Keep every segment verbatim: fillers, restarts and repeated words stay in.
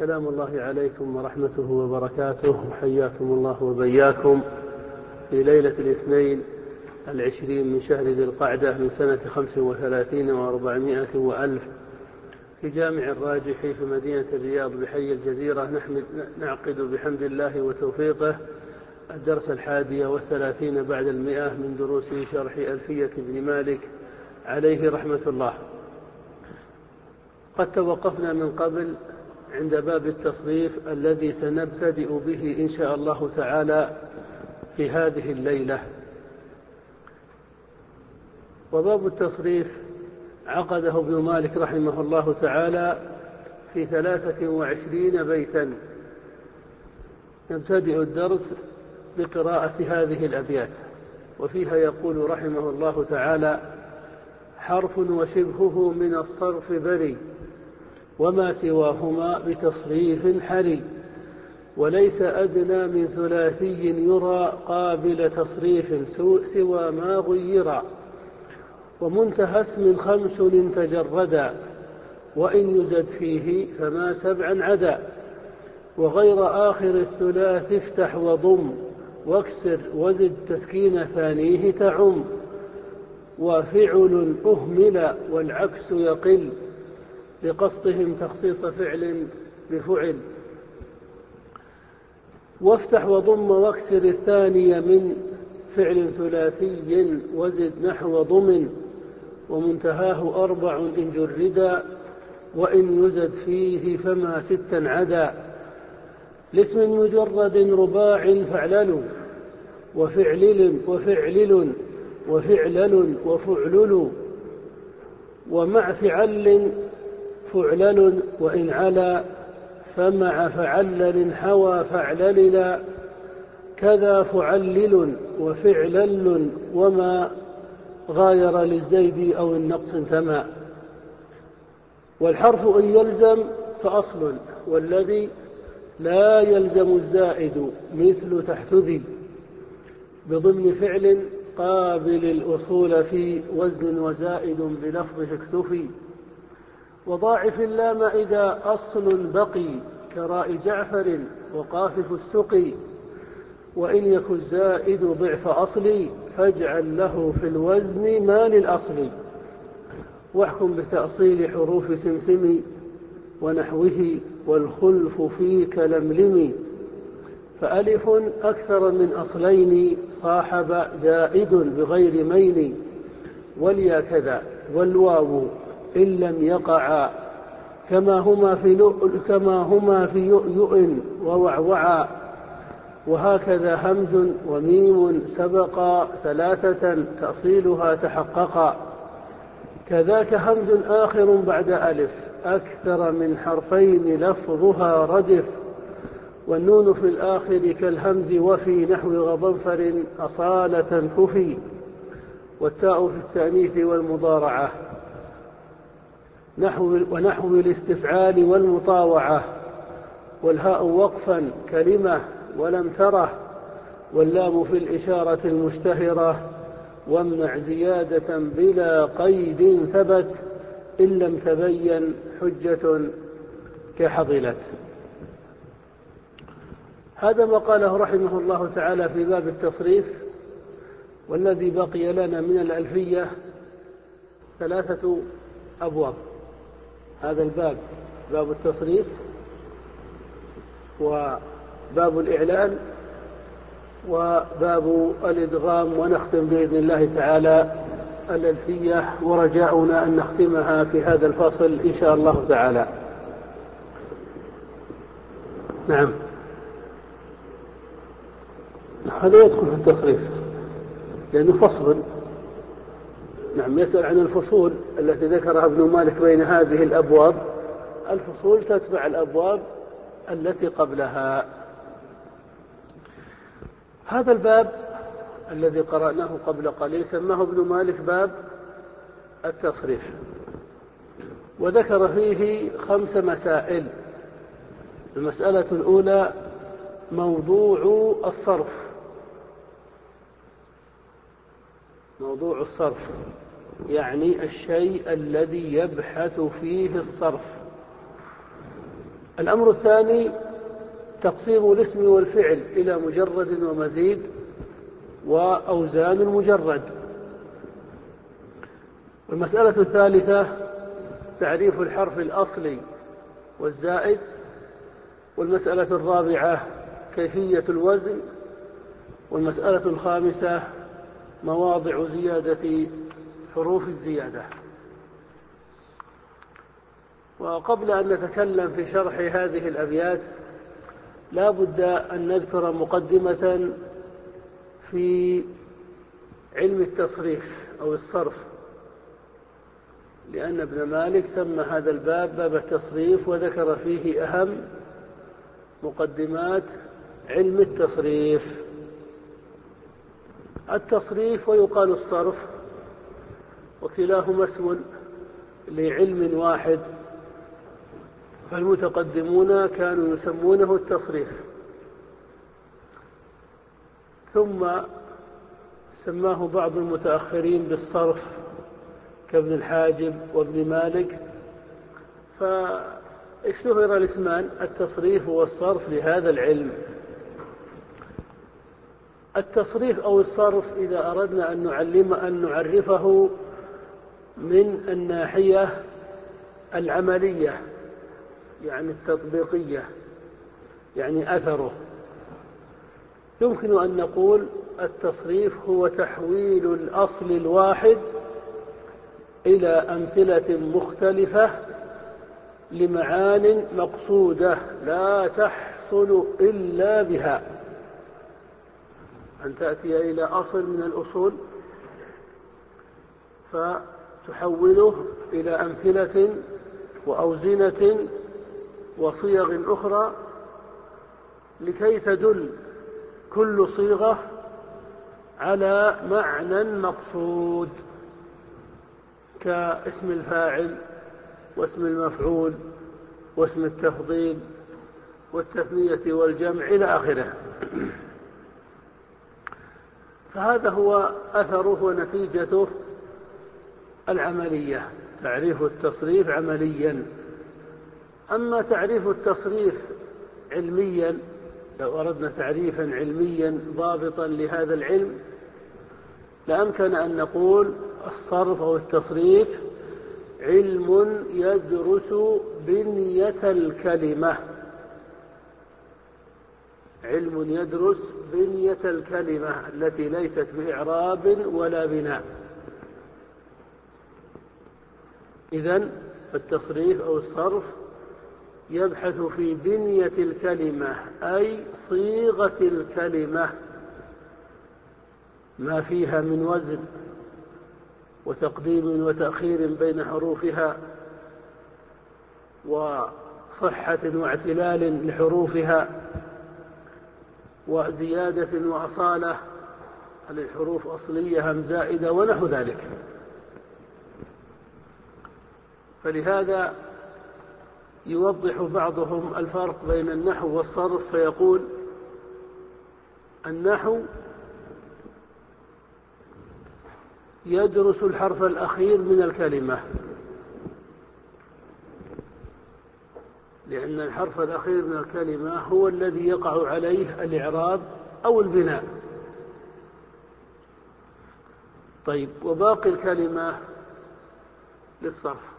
سلام الله عليكم ورحمته وبركاته، وحياكم الله وبياكم في ليلة الاثنين العشرين من شهر ذي القعدة من سنة خمس وثلاثين وأربعمائة وألف في جامع الراجح في مدينة الرياض بحي الجزيرة. نحمد نعقد بحمد الله وتوفيقه الدرس الحادي والثلاثين بعد المئة من دروس شرح ألفية ابن مالك عليه رحمة الله. قد توقفنا من قبل عند باب التصريف الذي سنبتدئ به إن شاء الله تعالى في هذه الليلة. وباب التصريف عقده ابن مالك رحمه الله تعالى في ثلاثة وعشرين بيتا. نبتدئ الدرس بقراءة هذه الأبيات، وفيها يقول رحمه الله تعالى: حرف وشبهه من الصرف بري، وما سواهما بتصريف حري، وليس أدنى من ثلاثي يرى قابل تصريف سوى ما غيرا، ومنتهى اسم خمس تجردا، وإن يزد فيه فما سبعا عدا، وغير آخر الثلاث افتح وضم، واكسر وزد تسكين ثانيه تعم، وفعل أهمل والعكس يقل، لقصدهم تخصيص فعل بفعل، وافتح وضم واكسر الثاني من فعل ثلاثي وزد نحو ضمن، ومنتهاه أربع إن جردا، وإن يزد فيه فما ستا عدا، لاسم مجرد رباع فاعلل، وفعلل وفعلل وفعلل وفعلل، ومع فعل فعلل، وإن علا فمع فعلل حوى فعلللا، كذا فعلل وفعلل، وما غاير للزيد أو النقص انتمى. والحرف إن يلزم فأصل، والذي لا يلزم الزائد مثل تحت ذي، بضمن فعل قابل الأصول في وزن، وزائد بلفظه اكتفي، وضاعف اللام إذا أصل بقي، كراء جعفر وقاف فستقي، وإن يكن الزائد ضعف أصلي، فاجعل له في الوزن ما للأصل، واحكم بتأصيل حروف سمسم ونحوه، والخلف في كلملم، فألف أكثر من أصلين صاحب زائد بغير مين، واليا كذا والواو إن لم يقعا، كما هما في لؤ كما هما في يؤيؤ ووعوعا، وهكذا همز وميم سبقا ثلاثة تأصيلها تحققا، كذاك همز آخر بعد ألف أكثر من حرفين لفظها ردف، والنون في الآخر كالهمز، وفي نحو غضنفر أصالة كفي، والتاء في التأنيث والمضارعة نحو ونحو الاستفعال والمطاوعة، والهاء وقفا كلمة ولم تره، واللام في الإشارة المشتهرة، وامنع زيادة بلا قيد ثبت، إن لم تبين حجة كحضلت. هذا ما قاله رحمه الله تعالى في باب التصريف. والذي بقي لنا من الألفية ثلاثة أبواب. هذا الباب باب التصريف، وباب الإعلان، وباب الإدغام، ونختم بإذن الله تعالى الألفية، ورجاؤنا أن نختمها في هذا الفصل إن شاء الله تعالى. نعم، هذا يدخل في التصريف لأنه فصل. نعم، يسأل عن الفصول التي ذكرها ابن مالك بين هذه الأبواب. الفصول تتبع الأبواب التي قبلها. هذا الباب الذي قرأناه قبل قليل سماه ابن مالك باب التصريف، وذكر فيه خمس مسائل. المسألة الأولى موضوع الصرف. موضوع الصرف يعني الشيء الذي يبحث فيه الصرف. الأمر الثاني تقسيم الاسم والفعل إلى مجرد ومزيد وأوزان مجرد. المسألة الثالثة تعريف الحرف الأصلي والزائد. والمسألة الرابعة كيفية الوزن. والمسألة الخامسة مواضع زيادة حروف الزيادة. وقبل أن نتكلم في شرح هذه الأبيات لا بد أن نذكر مقدمة في علم التصريف أو الصرف، لأن ابن مالك سمى هذا الباب باب التصريف وذكر فيه أهم مقدمات علم التصريف. التصريف ويقال الصرف، وكلاهما اسم لعلم واحد، فالمتقدمون كانوا يسمونه التصريف، ثم سماه بعض المتأخرين بالصرف كابن الحاجب وابن مالك، فاشتهر الاسمان التصريف والصرف لهذا العلم. التصريف أو الصرف إذا أردنا أن نعلم أن نعرفه من الناحية العملية، يعني التطبيقية، يعني أثره، يمكن أن نقول التصريف هو تحويل الأصل الواحد إلى أمثلة مختلفة لمعان مقصودة لا تحصل إلا بها. أن تأتي إلى أصل من الأصول فتحوله إلى أمثلة وأوزنة وصيغ أخرى لكي تدل كل صيغة على معنى مقصود، كاسم الفاعل واسم المفعول واسم التفضيل والتثنية والجمع إلى آخره. فهذا هو أثره ونتيجته العملية، تعريف التصريف عمليا. أما تعريف التصريف علميا، لو أردنا تعريفا علميا ضابطا لهذا العلم لأمكن أن نقول الصرف أو التصريف علم يدرس بنية الكلمة، علم يدرس بنية الكلمة التي ليست بإعراب ولا بناء. إذن التصريف أو الصرف يبحث في بنية الكلمة، أي صيغة الكلمة، ما فيها من وزن وتقديم وتأخير بين حروفها وصحة واعتلال لحروفها وزيادة وأصالة، هل الحروف أصلية أم زائدة ونحو ذلك. فلهذا يوضح بعضهم الفرق بين النحو والصرف فيقول النحو يدرس الحرف الأخير من الكلمة، لأن الحرف الأخير من الكلمة هو الذي يقع عليه الإعراب أو البناء. طيب، وباقي الكلمة للصرف.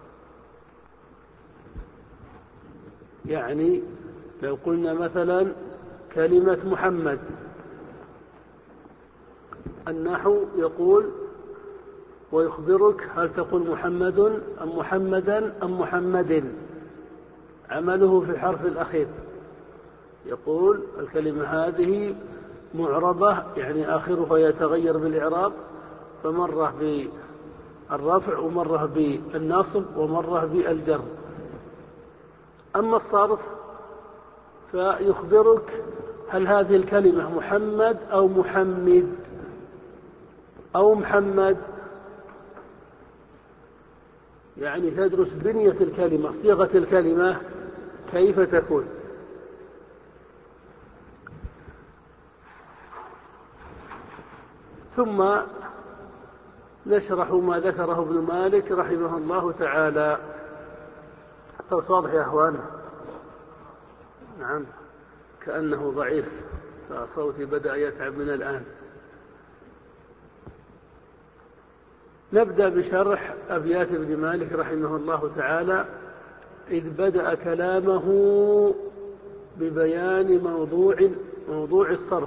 يعني لو قلنا مثلا كلمة محمد، النحو يقول ويخبرك هل تقول محمد أم محمدا أم محمد، عمله في الحرف الأخير. يقول الكلمة هذه معربة، يعني آخرها يتغير بالإعراب، فمرة بالرفع ومرة بالنصب ومرة بالجر. أما الصرف فيخبرك هل هذه الكلمة محمد أو محمد أو محمد، يعني تدرس بنية الكلمة، صيغة الكلمة كيف تكون. ثم نشرح ما ذكره ابن مالك رحمه الله تعالى. الصوت واضح يا أخوان؟ نعم، كأنه ضعيف، فصوتي بدأ يتعب من الآن. نبدأ بشرح أبيات ابن مالك رحمه الله تعالى، إذ بدأ كلامه ببيان موضوع موضوع الصرف.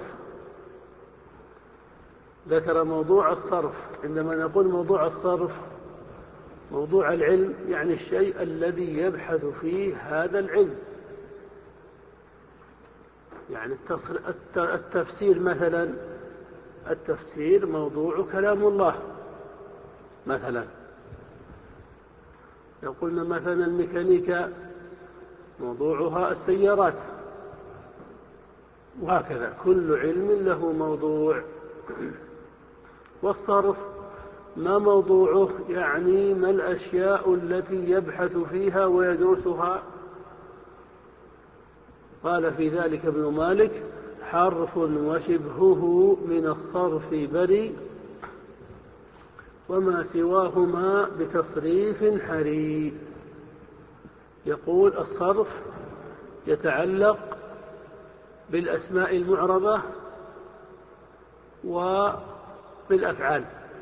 ذكر موضوع الصرف. عندما نقول موضوع الصرف، موضوع العلم يعني الشيء الذي يبحث فيه هذا العلم. يعني التفسير مثلا، التفسير موضوع كلام الله مثلا. لو قلنا مثلا الميكانيكا موضوعها السيارات، وهكذا كل علم له موضوع. والصرف ما موضوعه؟ يعني ما الأشياء التي يبحث فيها ويدرسها. قال في ذلك ابن مالك: حرف وشبهه من الصرف بري، وما سواهما بتصريف حري. يقول الصرف يتعلق بالأسماء المعربة وبالأفعال.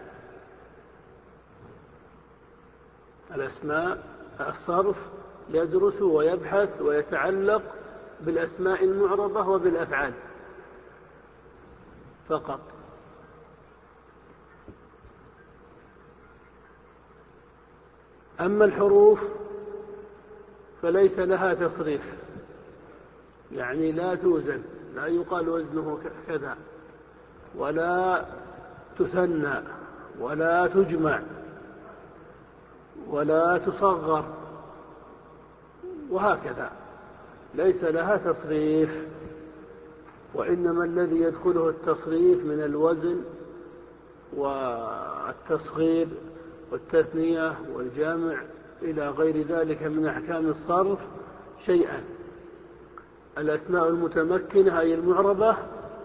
الأسماء الصرف يدرس ويبحث ويتعلق بالأسماء المعربة وبالأفعال فقط. أما الحروف فليس لها تصريف، يعني لا توزن، لا يقال وزنه كذا، ولا تثنى، ولا تجمع، ولا تصغر، وهكذا، ليس لها تصريف. وإنما الذي يدخله التصريف من الوزن والتصغير والتثنية والجمع إلى غير ذلك من أحكام الصرف شيئا: الأسماء المتمكنة أي المعربة،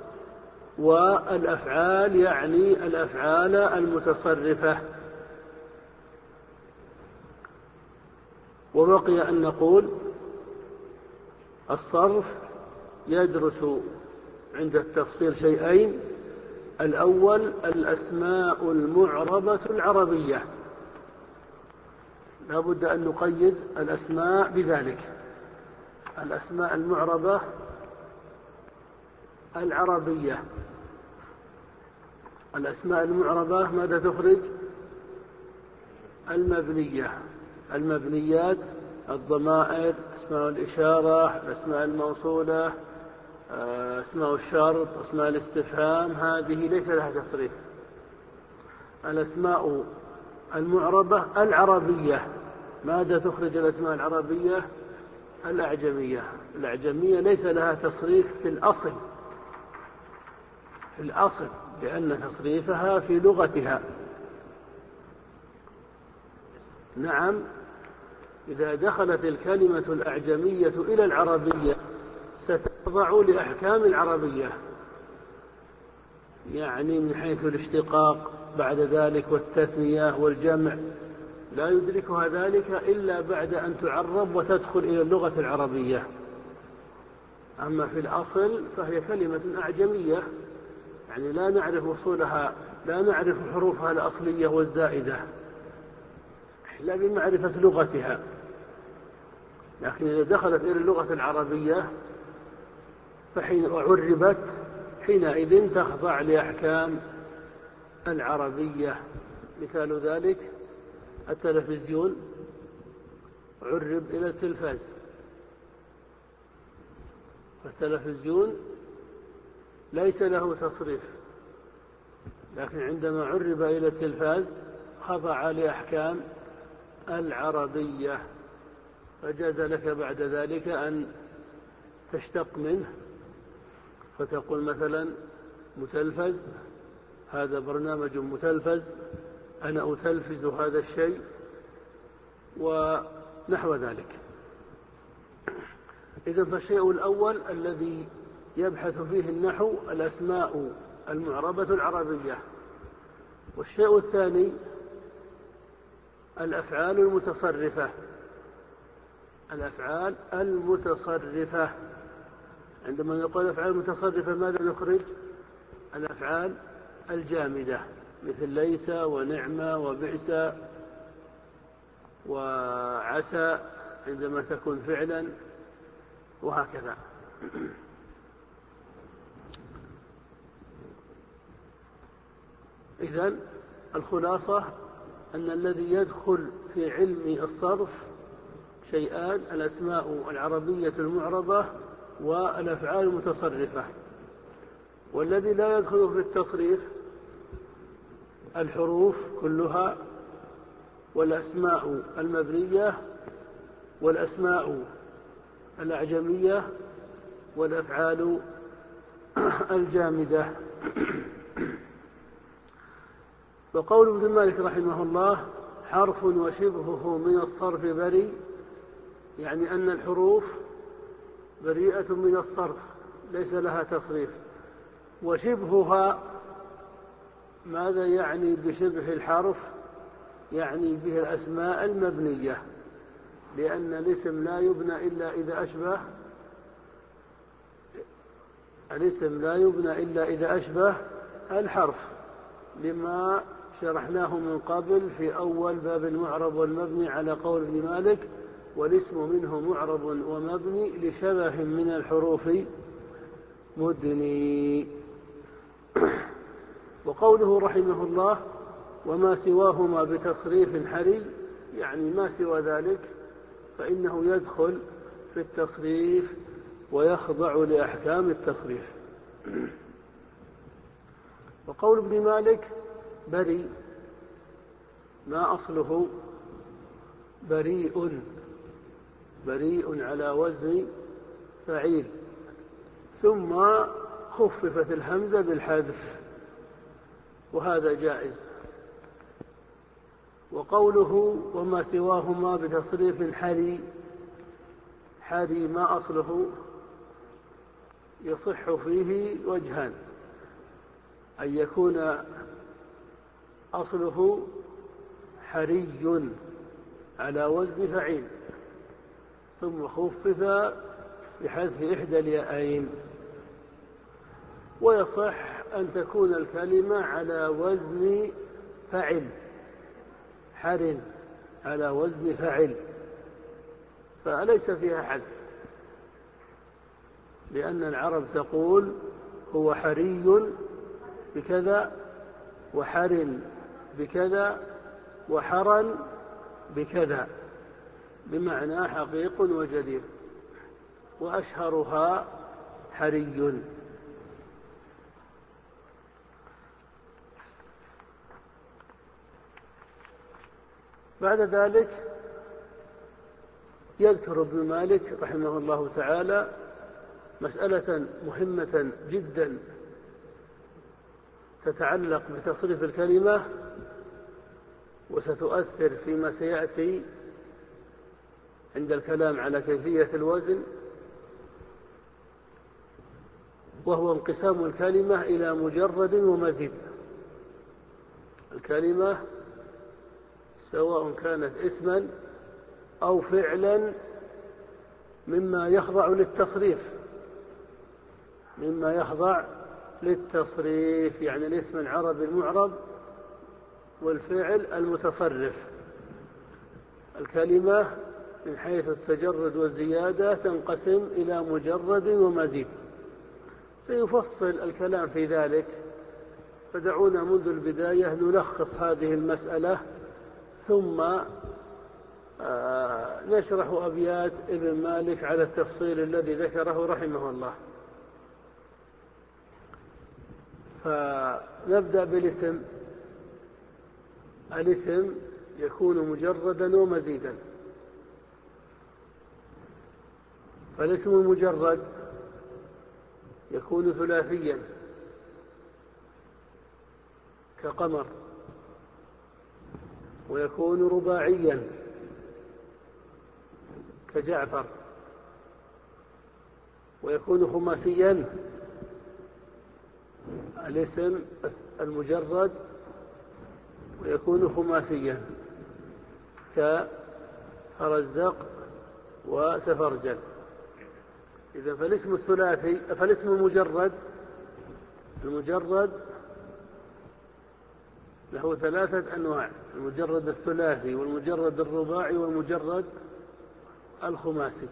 والأفعال يعني الأفعال المتصرفة. وبقي أن نقول الصرف يدرس عند التفصيل شيئين: الأول الأسماء المعربة العربية، لا بد أن نقيد الأسماء بذلك. الأسماء المعربة العربية. الأسماء المعربة ماذا تخرج؟ المبنية. المبنيات الضمائر، أسماء الإشارة، الأسماء الموصولة، أسماء الشرط، أسماء الاستفهام، هذه ليس لها تصريف. الأسماء المعربة العربية، ماذا تخرج الأسماء العربية؟ الأعجمية. الأعجمية ليس لها تصريف في الأصل، في الأصل لأن تصريفها في لغتها. نعم، إذا دخلت الكلمة الأعجمية إلى العربية ستخضع لأحكام العربية، يعني من حيث الاشتقاق بعد ذلك والتثنية والجمع، لا يدركها ذلك إلا بعد أن تعرب وتدخل إلى اللغة العربية. أما في الأصل فهي كلمة أعجمية، يعني لا نعرف وصولها، لا نعرف حروفها الأصلية والزائدة إلا بمعرفة لغتها. لكن إذا دخلت إلى اللغة العربية فحين عربت حينئذ تخضع لأحكام العربية. مثال ذلك التلفزيون عرب إلى التلفاز، التلفزيون ليس له تصريف، لكن عندما عرب إلى التلفاز خضع لأحكام العربية. فجاز لك بعد ذلك أن تشتق منه فتقول مثلا متلفز، هذا برنامج متلفز، أنا أتلفز هذا الشيء، ونحو ذلك. إذن فالشيء الأول الذي يبحث فيه النحو الأسماء المعربة العربية. والشيء الثاني الأفعال المتصرفة. الأفعال المتصرفة عندما نقول الأفعال المتصرفة ماذا نخرج؟ الأفعال الجامدة مثل ليس ونعمة وبئس وعسى عندما تكون فعلا وهكذا. إذن الخلاصة أن الذي يدخل في علم الصرف شيئان: الأسماء العربية المعربة والأفعال المتصرفة. والذي لا يدخل في التصريف الحروف كلها والأسماء المبنية والأسماء الأعجمية والأفعال الجامدة. وقول ابن مالك رحمه الله: حرف وشبهه من الصرف بريء، يعني أن الحروف بريئة من الصرف ليس لها تصريف. وشبهها ماذا يعني بشبه الحرف؟ يعني به الأسماء المبنية، لأن الاسم لا يبنى إلا إذا أشبه الاسم لا يبنى إلا إذا أشبه الحرف، لما شرحناه من قبل في أول باب المعرب والمبني على قول ابن مالك: والاسم منه معرب ومبني لشبه من الحروف مدني. وقوله رحمه الله: وما سواهما بتصريف حري، يعني ما سوى ذلك فإنه يدخل في التصريف ويخضع لأحكام التصريف. وقول ابن مالك بريء ما أصله؟ بريء، بريء على وزن فعيل، ثم خففت الهمزة بالحذف، وهذا جائز. وقوله وما سواهما بتصريف حري، حري ما أصله؟ يصح فيه وجهان: أن يكون أصله حري على وزن فعيل ثم خفف بحذف إحدى اليائين، ويصح أن تكون الكلمة على وزن فعل، حر على وزن فعل، فليس فيها حذف، لأن العرب تقول هو حري بكذا وحر بكذا وحرا بكذا، بمعنى حقيق وجدير، وأشهرها حري. بعد ذلك يذكر ابن مالك رحمه الله تعالى مسألة مهمة جدا تتعلق بتصريف الكلمة وستؤثر فيما سيأتي عند الكلام على كيفية الوزن، وهو انقسام الكلمة إلى مجرد ومزيد. الكلمة سواء كانت اسما أو فعلا مما يخضع للتصريف مما يخضع للتصريف يعني الاسم العربي المعرب والفعل المتصرف. الكلمة من حيث التجرد والزيادة تنقسم إلى مجرد ومزيد، سيفصل الكلام في ذلك، فدعونا منذ البداية نلخص هذه المسألة، ثم نشرح أبيات ابن مالك على التفصيل الذي ذكره رحمه الله. فنبدأ بالاسم. الاسم يكون مجردا ومزيدا. فالاسم المجرد يكون ثلاثيا كقمر، ويكون رباعيا كجعفر، ويكون خماسيا الاسم المجرد، ويكون خماسيا كفرزدق وسفرجل. إذا فالاسم الثلاثي فالاسم المجرد المجرد له ثلاثة أنواع: المجرد الثلاثي والمجرد الرباعي والمجرد الخماسي.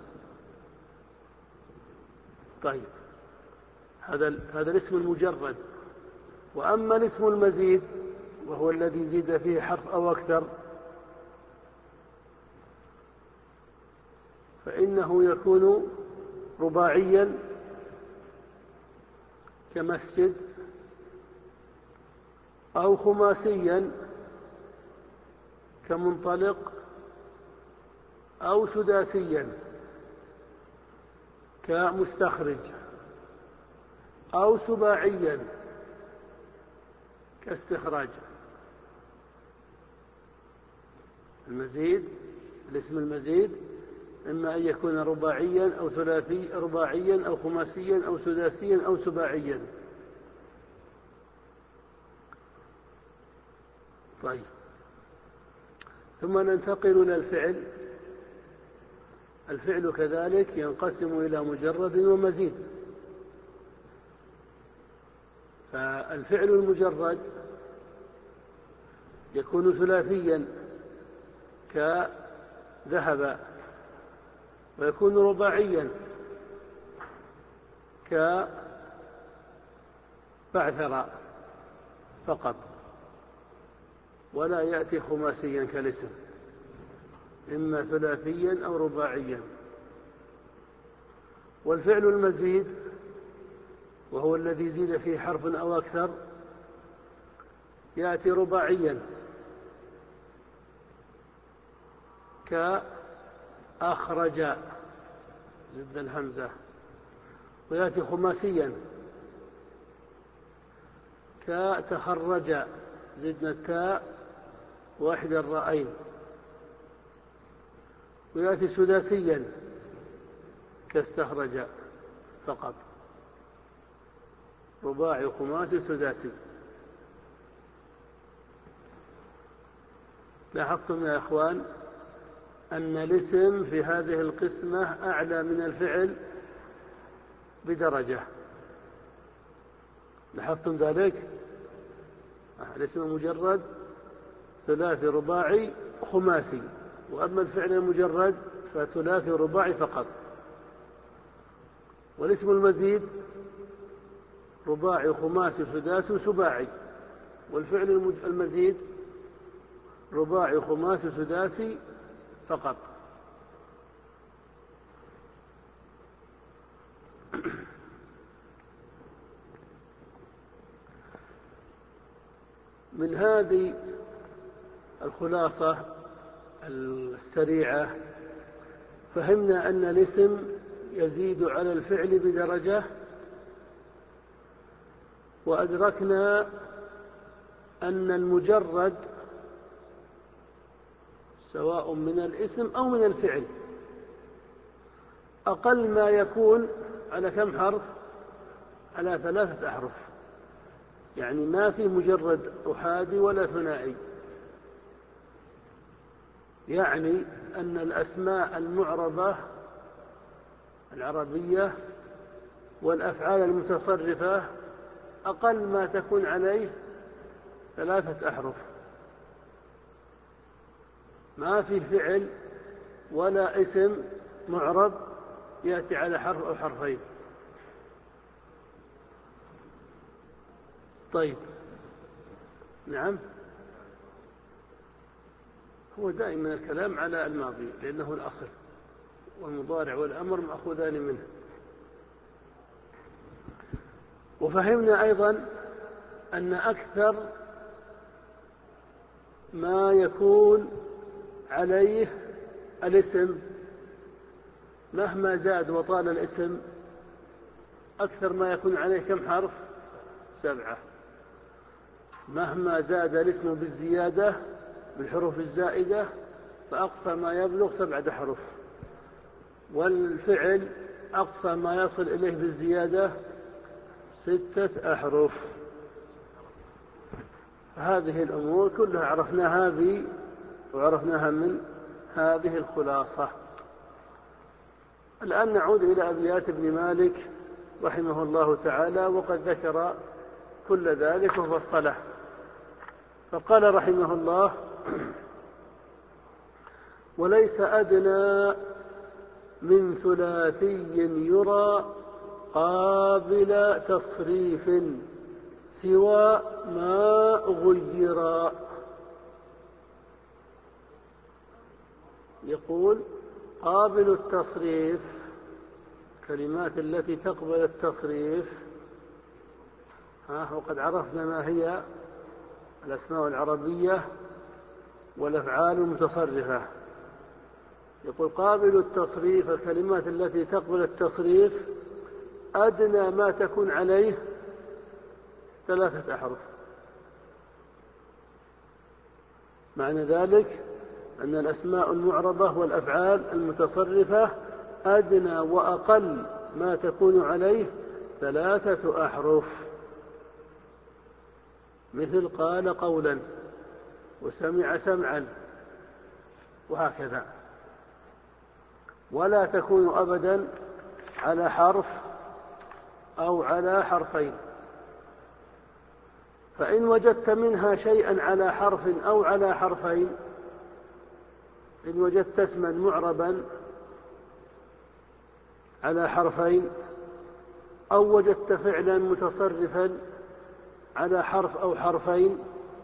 طيب، هذا هذا الاسم المجرد. وأما الاسم المزيد وهو الذي زيد فيه حرف أو أكثر فإنه يكون رباعيا كمسجد، أو خماسيا كمنطلق، أو سداسيا كمستخرج، أو سباعيا كاستخراج. المزيد، الاسم المزيد إما أن يكون رباعيا أو ثلاثي رباعيا أو خماسيا أو سداسيا أو سباعيا. طيب، ثم ننتقل إلى الفعل. الفعل كذلك ينقسم إلى مجرد ومزيد. فالفعل المجرد يكون ثلاثيا كذهب، ويكون رباعيا كبعثر فقط، ولا يأتي خماسيا كالاسم، إما ثلاثيا أو رباعيا. والفعل المزيد وهو الذي زيد فيه حرف أو أكثر يأتي رباعيا كأخرج، زد الهمزة، ويأتي خماسيا كتخرج، زدنا التاء واحد الرأين، ويأتي سداسيا كاستخرج فقط. رباعي خماسي سداسي. لاحظتم يا أخوان أن الاسم في هذه القسمة أعلى من الفعل بدرجة. لاحظتم ذلك؟ الاسم المجرد ثلاثي رباعي خماسي، وأما الفعل المجرد فثلاثي رباعي فقط. والاسم المزيد رباعي خماسي سداسي سباعي، والفعل المزيد رباعي خماسي سداسي فقط. من هذه الخلاصة السريعة فهمنا أن الاسم يزيد على الفعل بدرجة، وأدركنا أن المجرد سواء من الاسم أو من الفعل أقل ما يكون على كم حرف؟ على ثلاثة أحرف، يعني ما في مجرد أحادي ولا ثنائي. يعني أن الأسماء المعربة العربية والأفعال المتصرفة أقل ما تكون عليه ثلاثة أحرف. ما في فعل ولا اسم معرب يأتي على حرف أو حرفين. طيب، نعم، هو دائما الكلام على الماضي لأنه الأصل، والمضارع والأمر مأخوذان منه. وفهمنا أيضا أن أكثر ما يكون عليه الاسم مهما زاد وطال الاسم أكثر ما يكون عليه كم حرف؟ سبعة. مهما زاد الاسم بالزيادة بالحروف الزائدة فأقصى ما يبلغ سبعة أحرف، والفعل أقصى ما يصل إليه بالزيادة ستة أحرف. هذه الأمور كلها عرفناها بي وعرفناها من هذه الخلاصة. الآن نعود إلى أبيات ابن مالك رحمه الله تعالى، وقد ذكر كل ذلك وفصله. فقال رحمه الله: وليس أدنى من ثلاثي يرى قابل تصريف سوى ما غيرا. يقول: قابل التصريف، كلمات التي تقبل التصريف، ها وقد عرفنا ما هي الأسماء العربية والأفعال المتصرفة. يقول: قابل التصريف، الكلمات التي تقبل التصريف أدنى ما تكون عليه ثلاثة أحرف. معنى ذلك أن الأسماء المعربة والأفعال المتصرفة أدنى وأقل ما تكون عليه ثلاثة أحرف، مثل قال قولا، وسمع سمعا، وهكذا. ولا تكون أبدا على حرف أو على حرفين. فإن وجدت منها شيئا على حرف أو على حرفين، إن وجدت اسما معربا على حرفين، أو وجدت فعلا متصرفا على حرف أو حرفين،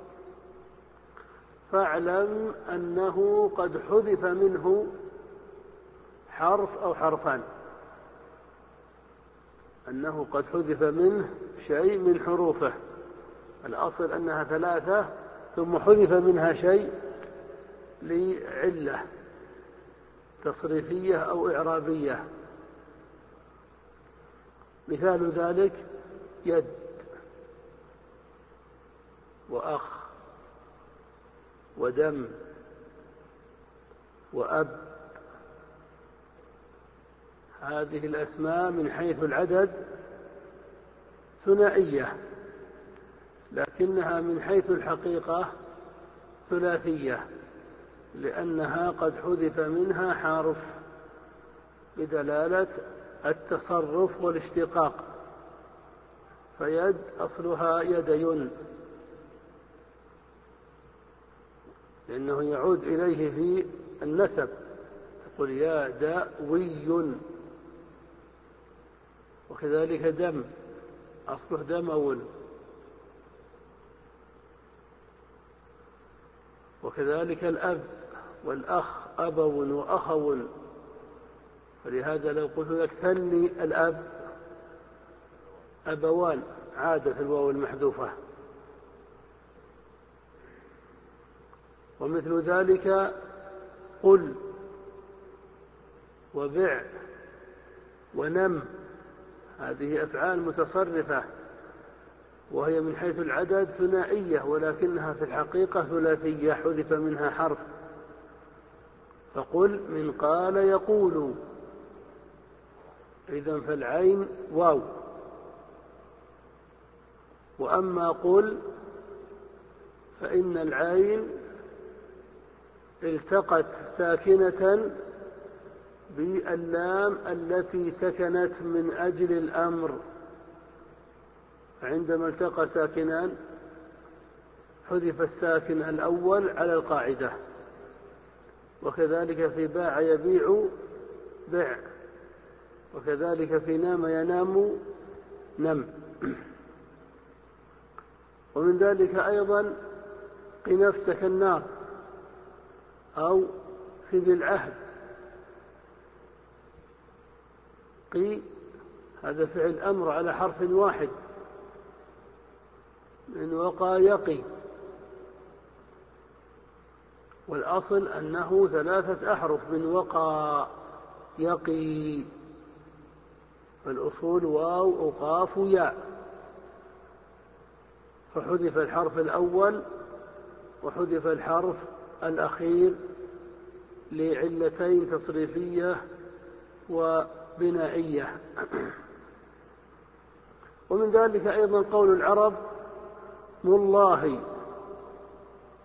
فاعلم أنه قد حذف منه حرف أو حرفان، أنه قد حذف منه شيء من حروفه. الأصل أنها ثلاثة، ثم حذف منها شيء لعلة تصريفية أو إعرابية. مثال ذلك: يد، وأخ، ودم، وأب. هذه الأسماء من حيث العدد ثنائية، لكنها من حيث الحقيقة ثلاثية، لأنها قد حذف منها حرف بدلالة التصرف والاشتقاق. فيد أصلها يدين، لأنه يعود إليه في النسب، يقول يا داوي. وكذلك دم، أصله دمو. وكذلك الأب والأخ، أبو وأخو. فلهذا لو قلت لك ثني الأب، أبوان، عادة الواو المحذوفة. ومثل ذلك قل، وبع، ونم. هذه أفعال متصرفة، وهي من حيث العدد ثنائية، ولكنها في الحقيقة ثلاثية، حذف منها حرف. فقل من قال يقول، إذن فالعين واو. وأما قل فإن العين التقت ساكنة باللام التي سكنت من أجل الأمر. عندما التقى ساكنان حذف الساكن الأول على القاعدة. وكذلك في باع يبيع بع، وكذلك في نام ينام نم. ومن ذلك أيضا قي نفسك النار، أو خذ العهد. قي هذا فعل أمر على حرف واحد، من وقى يقي، والأصل أنه ثلاثة أحرف، من وقى يقي. فالأصول واو وقاف ياء، فحذف الحرف الأول وحذف الحرف الأخير لعلتين تصريفية وبنائية. ومن ذلك أيضا قول العرب والله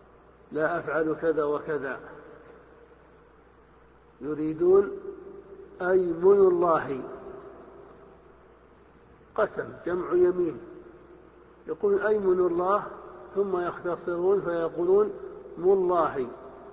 لا أفعل كذا وكذا، يريدون أيمن الله، قسم جمع يمين، يقول أيمن الله ثم يختصرون فيقولون مالله،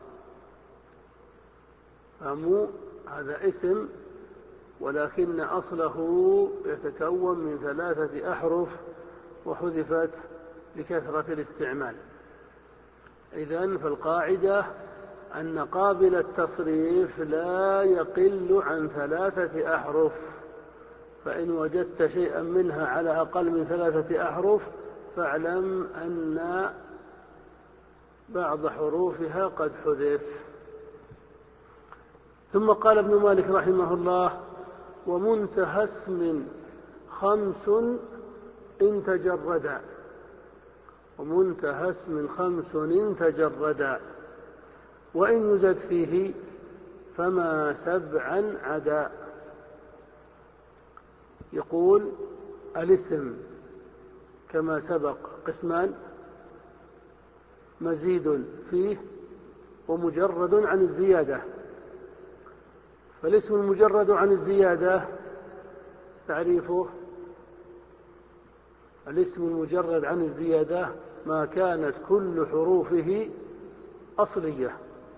فمو هذا اسم ولكن أصله يتكون من ثلاثة أحرف وحذفت لكثرة الاستعمال. إذن فالقاعدة أن قابل التصريف لا يقل عن ثلاثة أحرف، فإن وجدت شيئا منها على أقل من ثلاثة أحرف فاعلم أن بعض حروفها قد حذف. ثم قال ابن مالك رحمه الله: ومنتهى اسم خمس إن تجردا، ومنتهى اسم خمس إن تجردا، وإن يزد فيه فما سبعا عدا. يقول الاسم كما سبق قسمان: مزيد فيه ومجرد عن الزيادة. فالاسم المجرد عن الزيادة تعريفه: الاسم المجرد عن الزيادة ما كانت كل حروفه أصلية،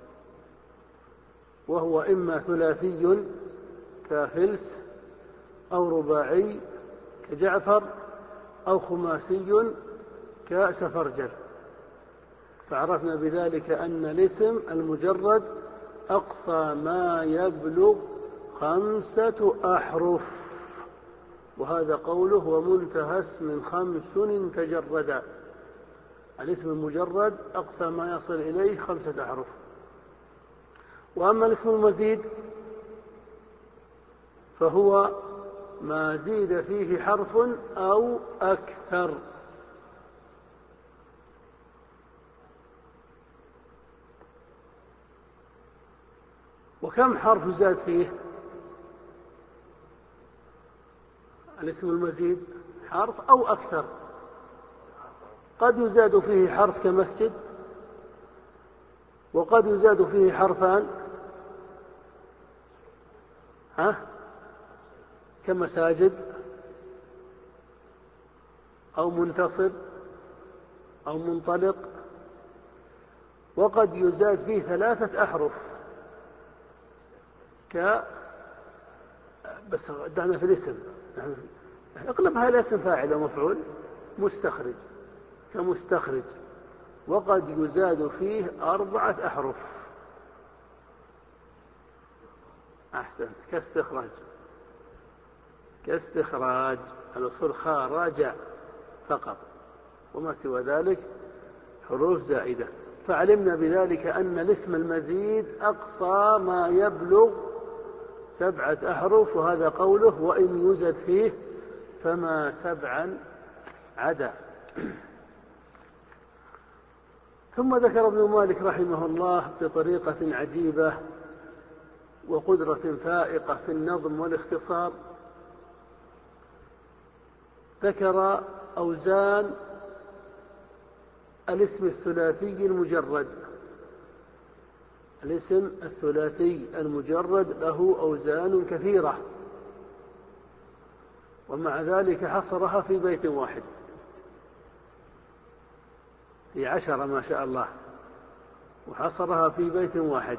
وهو إما ثلاثي كفلس، أو رباعي كجعفر، أو خماسي كسفرجل. فعرفنا بذلك أن الاسم المجرد أقصى ما يبلغ خمسة أحرف، وهذا قوله: ومنتهى اسم خمس تجردا. الاسم المجرد أقصى ما يصل إليه خمسة أحرف. وأما الاسم المزيد فهو ما زيد فيه حرف أو أكثر. وكم حرف يزاد فيه؟ الاسم المزيد حرف أو أكثر. قد يزاد فيه حرف كمسجد، وقد يزاد فيه حرفان ها كمساجد أو منتصر أو منطلق، وقد يزاد فيه ثلاثة أحرف ك بس دعنا في الاسم، اقلبها إلى اسم فاعل ومفعول: مستخرج، كمستخرج. وقد يزاد فيه أربعة أحرف. أحسن، كاستخراج، كاستخراج الأصول خارج فقط، وما سوى ذلك حروف زائدة. فعلمنا بذلك أن الاسم المزيد أقصى ما يبلغ سبعة أحرف، وهذا قوله: وإن يزد فيه فما سبعا عدا. ثم ذكر ابن مالك رحمه الله بطريقة عجيبة وقدرة فائقة في النظم والاختصار، ذكر أوزان الاسم الثلاثي المجرد. الاسم الثلاثي المجرد له أوزان كثيرة، ومع ذلك حصرها في بيت واحد، في عشرة ما شاء الله، وحصرها في بيت واحد.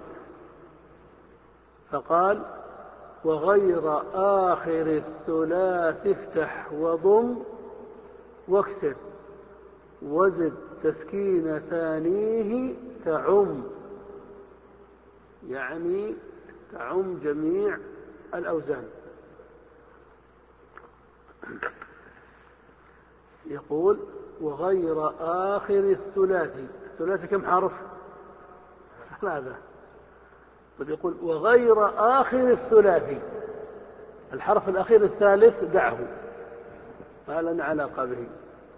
فقال: وغير آخر الثلاث افتح وضم واكسر، وزد تسكين ثانيه تعم، يعني تعم جميع الأوزان. يقول: وغير آخر الثلاثي. الثلاثي كم حرف؟ ثلاثة. يقول: وغير آخر الثلاثي، الحرف الأخير الثالث دعه، ما لنا علاقة به.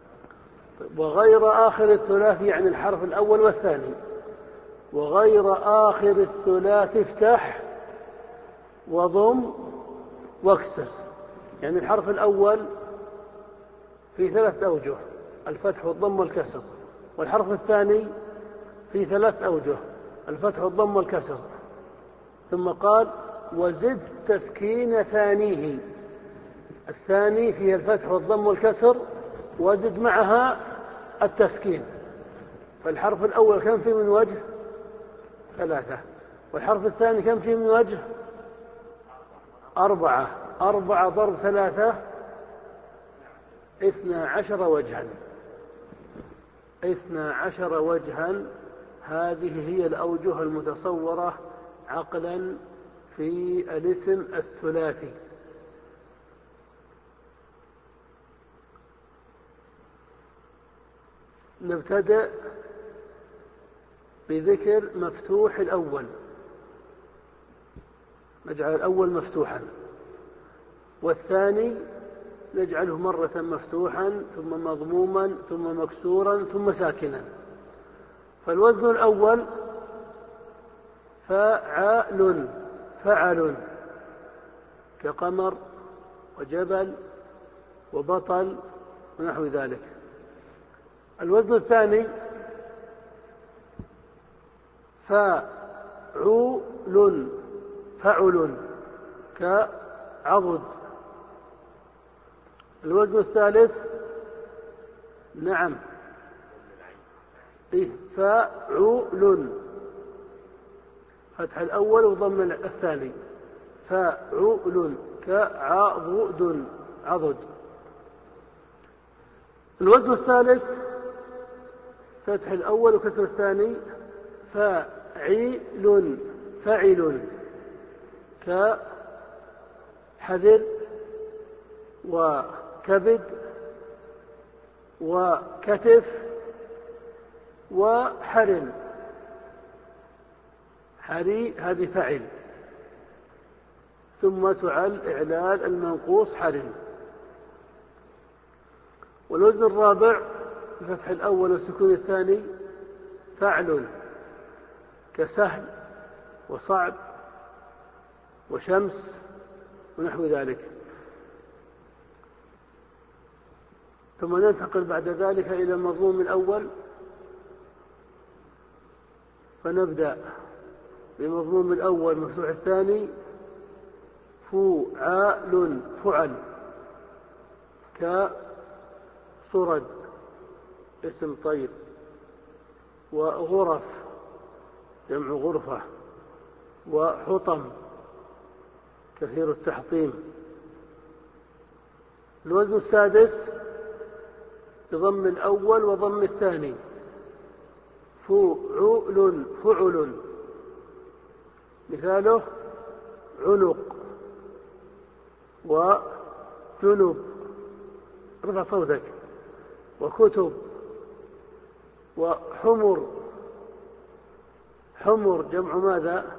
وغير آخر الثلاثي يعني الحرف الأول والثاني. وغير آخر الثلاث افتح وضم واكسر، يعني الحرف الأول في ثلاث أوجه: الفتح والضم والكسر. والحرف الثاني في ثلاث أوجه: الفتح والضم والكسر. ثم قال: وزد تسكين ثانيه. الثاني فيه الفتح والضم والكسر، وزد معها التسكين. فالحرف الأول كم فيه من وجه؟ ثلاثة. والحرف الثاني كم فيه من وجه؟ أربعة. أربعة ضرب ثلاثة اثنا عشر وجها. اثنا عشر وجها. هذه هي الأوجه المتصورة عقلا في الاسم الثلاثي. نبتدأ بذكر مفتوح الأول. نجعل الأول مفتوحا، والثاني نجعله مرة مفتوحا ثم مضموما ثم مكسورا ثم ساكنا. فالوزن الأول فعال، فعل، كقمر وجبل وبطل ونحو ذلك. الوزن الثاني فاعل، فعل، كعضد. الوزن الثالث نعم إيه فاعل، فتح الأول وضم الثاني، فاعل، كعضد، عضد. الوزن الثالث فتح الأول وكسر الثاني، فاعل، فعل، كحذر وكبد وكتف وحرم. حري هذه فعل، ثم تعل إعلال المنقوص حرم. والوزن الرابع بفتح الأول والسكون الثاني فعل، كسهل وصعب وشمس ونحو ذلك. ثم ننتقل بعد ذلك إلى المضموم الأول، فنبدأ بمضموم الأول مفتوح الثاني فعال، فعل، كصرد اسم طير، وغرف جمع غرفة، وحطم كثير التحطيم. الوزن السادس بضم الأول وضم الثاني فعل، فعل، مثاله عنق وجنب، ارفع صوتك، وكتب وحمر. حمر جمع ماذا؟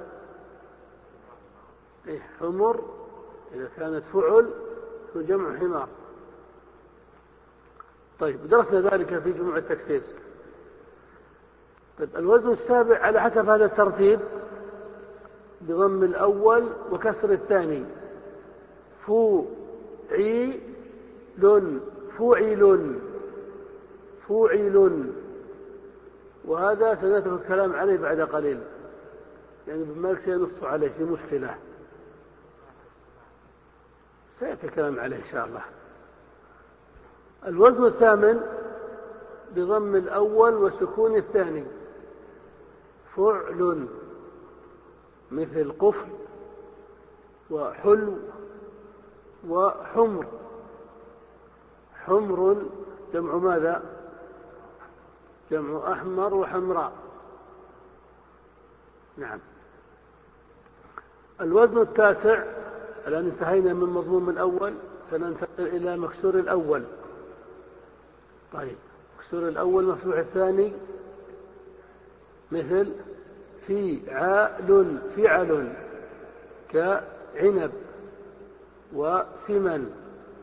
إيه حمر إذا كانت فعل جمع حمار. طيب درسنا ذلك في جموع التكسير. طيب الوزن السابع على حسب هذا الترتيب بضم الأول وكسر الثاني فوعيل، فوعل، فوعل. وهذا سنترك الكلام عليه بعد قليل، يعني ابن مالك سينص عليه في مشكلة، سيأتي الكلام عليه إن شاء الله. الوزن الثامن بضم الأول وسكون الثاني فعل، مثل قفل وحلو وحمر. حمر جمع ماذا؟ جمع أحمر وحمراء. نعم. الوزن التاسع، الآن انتهينا من مضموم الأول، سننتقل إلى مكسور الأول. طيب مكسور الأول مفتوح الثاني مثل فيعال، فعل، كعنب وسمن.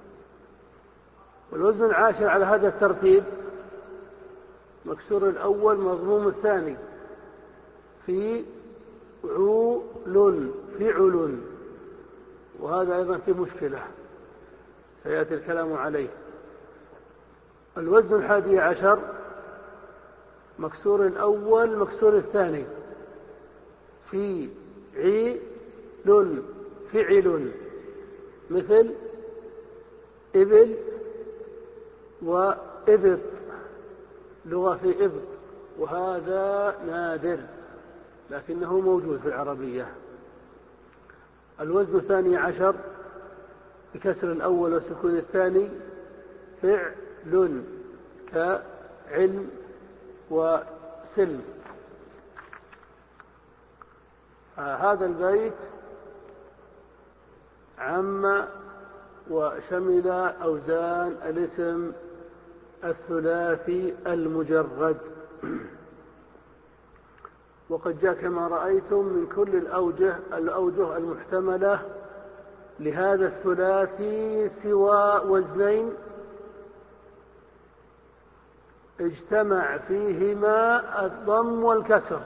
والوزن العاشر على هذا الترتيب مكسور الأول مضموم الثاني في عول، فعل، وهذا أيضا في مشكلة سيأتي الكلام عليه. الوزن الحادي عشر مكسور الأول مكسور الثاني في عيل، فعل، مثل إبل وإبط، لغة في إبط، وهذا نادر لكنه موجود في العربية. الوزن الثاني عشر بكسر الأول وسكون الثاني فعل، كعلم وسلم. هذا البيت عم وشمل أوزان الاسم الثلاثي المجرد، وقد جاء كما رأيتم من كل الأوجه الأوجه المحتملة لهذا الثلاثي سوى وزنين اجتمع فيهما الضم والكسر،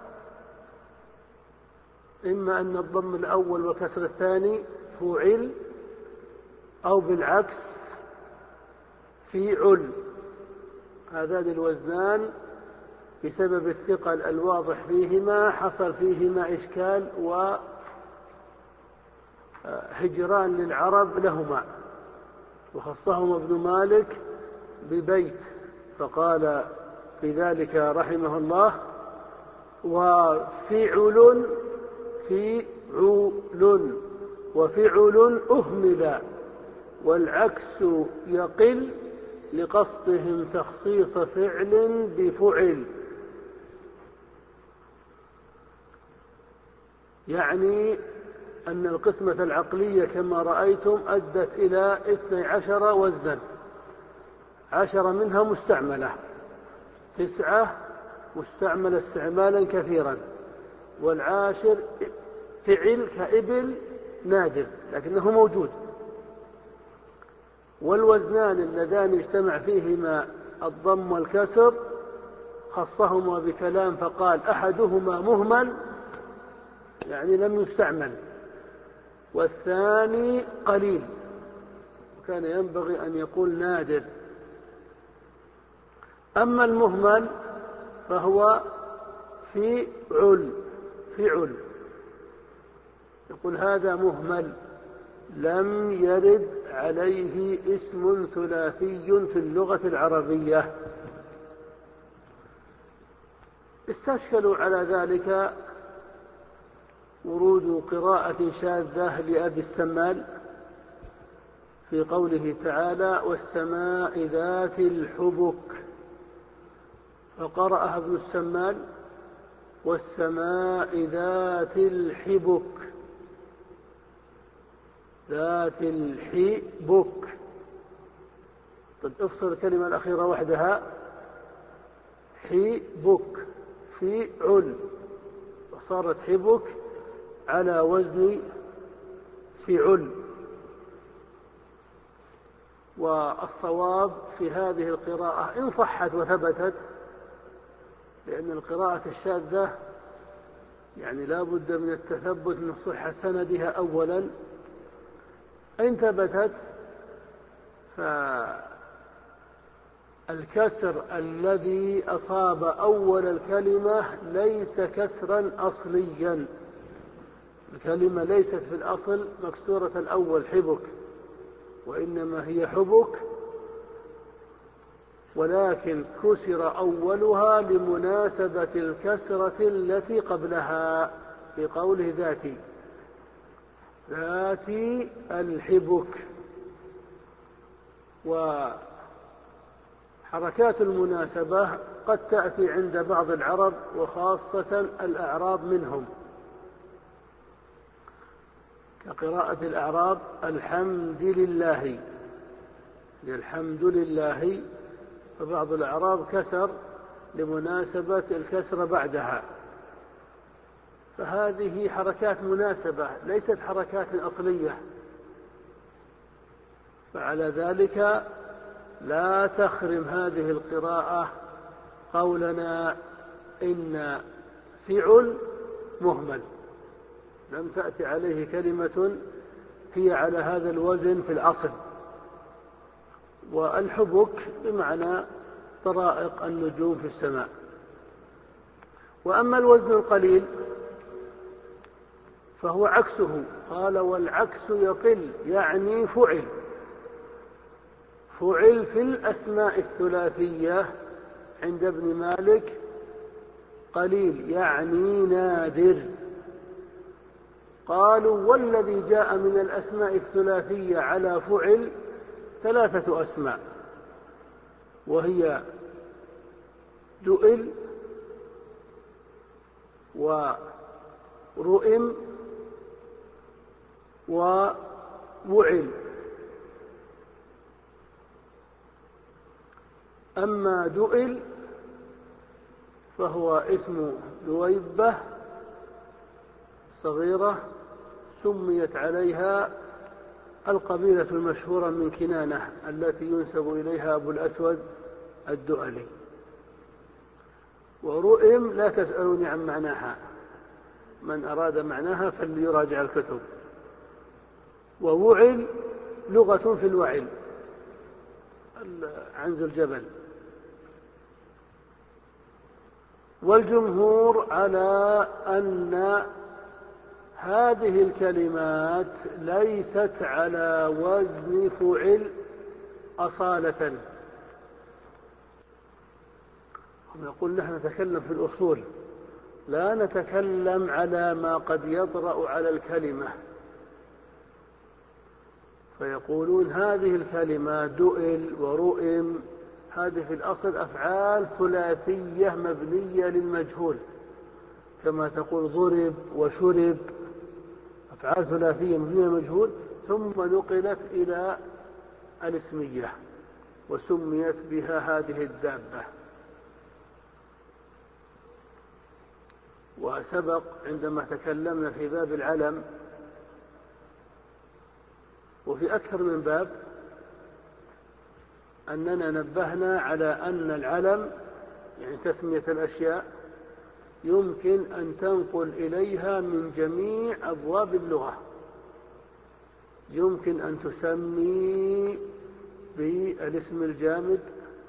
إما أن الضم الأول والكسر الثاني فعل، أو بالعكس فيعل. هذان الوزنان بسبب الثقل الواضح فيهما حصل فيهما إشكال وهجران للعرب لهما، وخصهما ابن مالك ببيت فقال في ذلك رحمه الله: وفعل فيعول وفعل أهمل، والعكس يقل لقصدهم تخصيص فعل بفعل. يعني أن القسمة العقلية كما رأيتم أدت إلى اثني عشر وزنا، عشر منها مستعملة، تسعة مستعملة استعمالا كثيرا، والعاشر فعل كإبل نادر لكنه موجود. والوزنان اللذان اجتمع فيهما الضم والكسر خصهما بكلام فقال: أحدهما مهمل يعني لم يستعمل، والثاني قليل، وكان ينبغي أن يقول نادر. أما المهمل فهو فعل فعل يقول هذا مهمل لم يرد عليه اسم ثلاثي في اللغة العربية. استشكلوا على ذلك ورود قراءة شاذة لأبي السمال في قوله تعالى: والسماء ذات الحبك، فقرأها ابن السمال: والسماء ذات الحبك، ذات الحبك. طيب افصل الكلمة الأخيرة وحدها، حبك فعل، وصارت حبك على وزن فعل. والصواب في هذه القراءة إن صحت وثبتت، لأن القراءة الشاذة يعني لا بد من التثبت من صحة سندها أولا، إن ثبتت فالكسر الذي أصاب أول الكلمة ليس كسرا أصليا، الكلمة ليست في الأصل مكسورة الأول حبك، وإنما هي حبك، ولكن كسر أولها لمناسبة الكسرة التي قبلها في قوله ذاتي ذاتي الحبك. وحركات المناسبة قد تأتي عند بعض العرب وخاصة الأعراب منهم، كقراءة الأعراب الحمد لله، الحمد لله، فبعض الأعراب كسر لمناسبة الكسر بعدها، فهذه حركات مناسبة ليست حركات أصلية، فعلى ذلك لا تخرم هذه القراءة قولنا إن فعل مهمل، لم تأتي عليه كلمة هي على هذا الوزن في الأصل. والحبك بمعنى طرائق النجوم في السماء. وأما الوزن القليل فهو عكسه. قال والعكس يقل، يعني فعل فعل في الأسماء الثلاثية عند ابن مالك قليل، يعني نادر. قالوا والذي جاء من الأسماء الثلاثية على فعل ثلاثة أسماء، وهي دؤل ورؤم ووعل. أما دؤل فهو اسم دويبة صغيرة سميت عليها القبيلة المشهورة من كنانة التي ينسب إليها أبو الأسود الدؤلي. ورؤم لا تسألوني عن معناها، من أراد معناها فليراجع الكتب. ووعل لغة في الوعل، عنز الجبل. والجمهور على أن هذه الكلمات ليست على وزن فعل أصالة. هم يقول نحن نتكلم في الأصول، لا نتكلم على ما قد يطرأ على الكلمة. فيقولون هذه الكلمة دؤل ورؤم هذه في الأصل أفعال ثلاثية مبنية للمجهول، كما تقول ضرب وشرب، أفعال ثلاثية مبنية للمجهول، ثم نقلت إلى الاسمية وسميت بها هذه الدابة. وسبق عندما تكلمنا في باب العلم وفي أكثر من باب أننا نبهنا على أن العلم يعني تسمية الأشياء يمكن أن تنقل إليها من جميع أبواب اللغة. يمكن أن تسمي بالاسم الجامد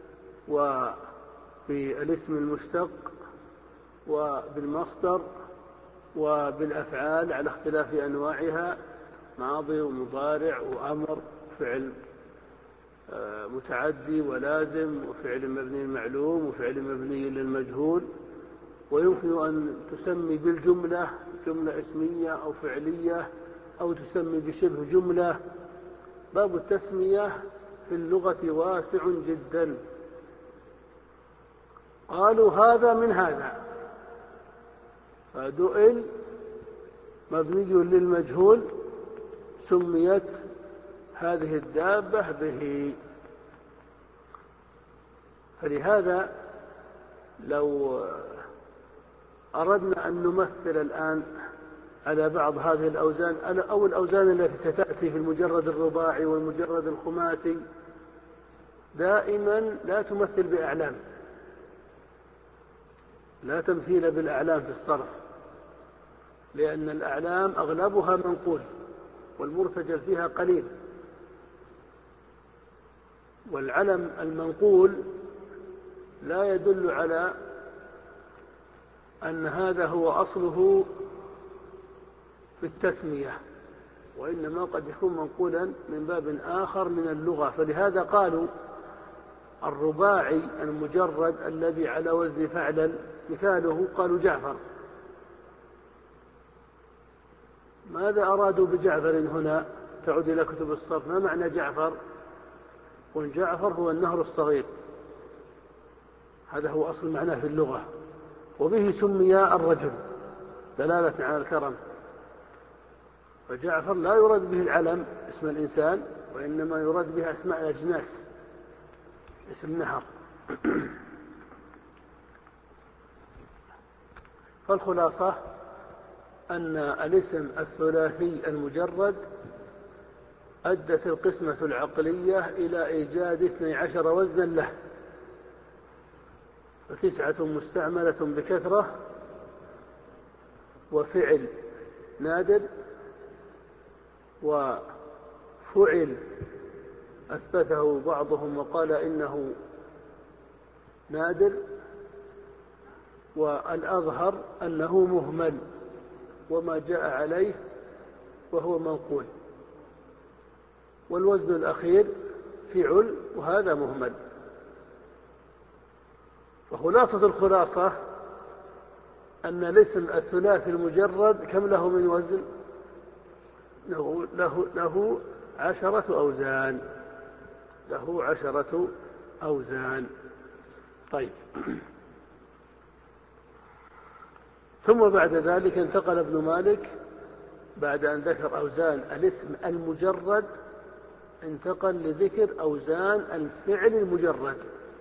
وبالاسم المشتق وبالمصدر وبالأفعال على اختلاف أنواعها، ماضي ومضارع وأمر، فعل متعدي ولازم، وفعل مبني المعلوم، وفعل مبني للمجهول. ويمكن أن تسمي بالجملة، جملة اسمية أو فعلية، أو تسمي بشبه جملة. باب التسمية في اللغة واسع جدا. قالوا هذا من هذا، فدؤل مبني للمجهول سميت هذه الدابة به. فلهذا لو أردنا أن نمثل الآن على بعض هذه الأوزان أو الأوزان التي ستأتي في المجرد الرباعي والمجرد الخماسي، دائما لا تمثل بأعلام، لا تمثيل بالأعلام في الصرف، لأن الأعلام أغلبها منقول والمرتجل فيها قليل. والعلم المنقول لا يدل على أن هذا هو أصله في التسمية، وإنما قد يكون منقولا من باب آخر من اللغة. فلهذا قالوا الرباعي المجرد الذي على وزن فعلا مثاله قالوا جعفر. ماذا أرادوا بجعفر هنا؟ تعود إلى كتب الصرف، ما معنى جعفر؟ والجعفر هو النهر الصغير، هذا هو أصل معناه في اللغة، وبه سمي الرجل دلالة على الكرم. فجعفر لا يراد به العلم اسم الإنسان، وإنما يراد به أسماء الأجناس، اسم نهر. فالخلاصة أن الاسم الثلاثي المجرد أدت القسمة العقلية إلى إيجاد اثني عشر وزنا له، فتسعة مستعملة بكثرة، وفعل نادر، وفعل أثبته بعضهم وقال إنه نادر، والأظهر أنه مهمل، وما جاء عليه وهو منقول، والوزن الأخير فعل وهذا مهمل. وخلاصة الخلاصة أن الاسم الثلاثي المجرد كم له من وزن؟ له, له, له عشرة أوزان له عشرة أوزان. طيب، ثم بعد ذلك انتقل ابن مالك بعد أن ذكر أوزان الاسم المجرد، انتقل لذكر أوزان الفعل المجرد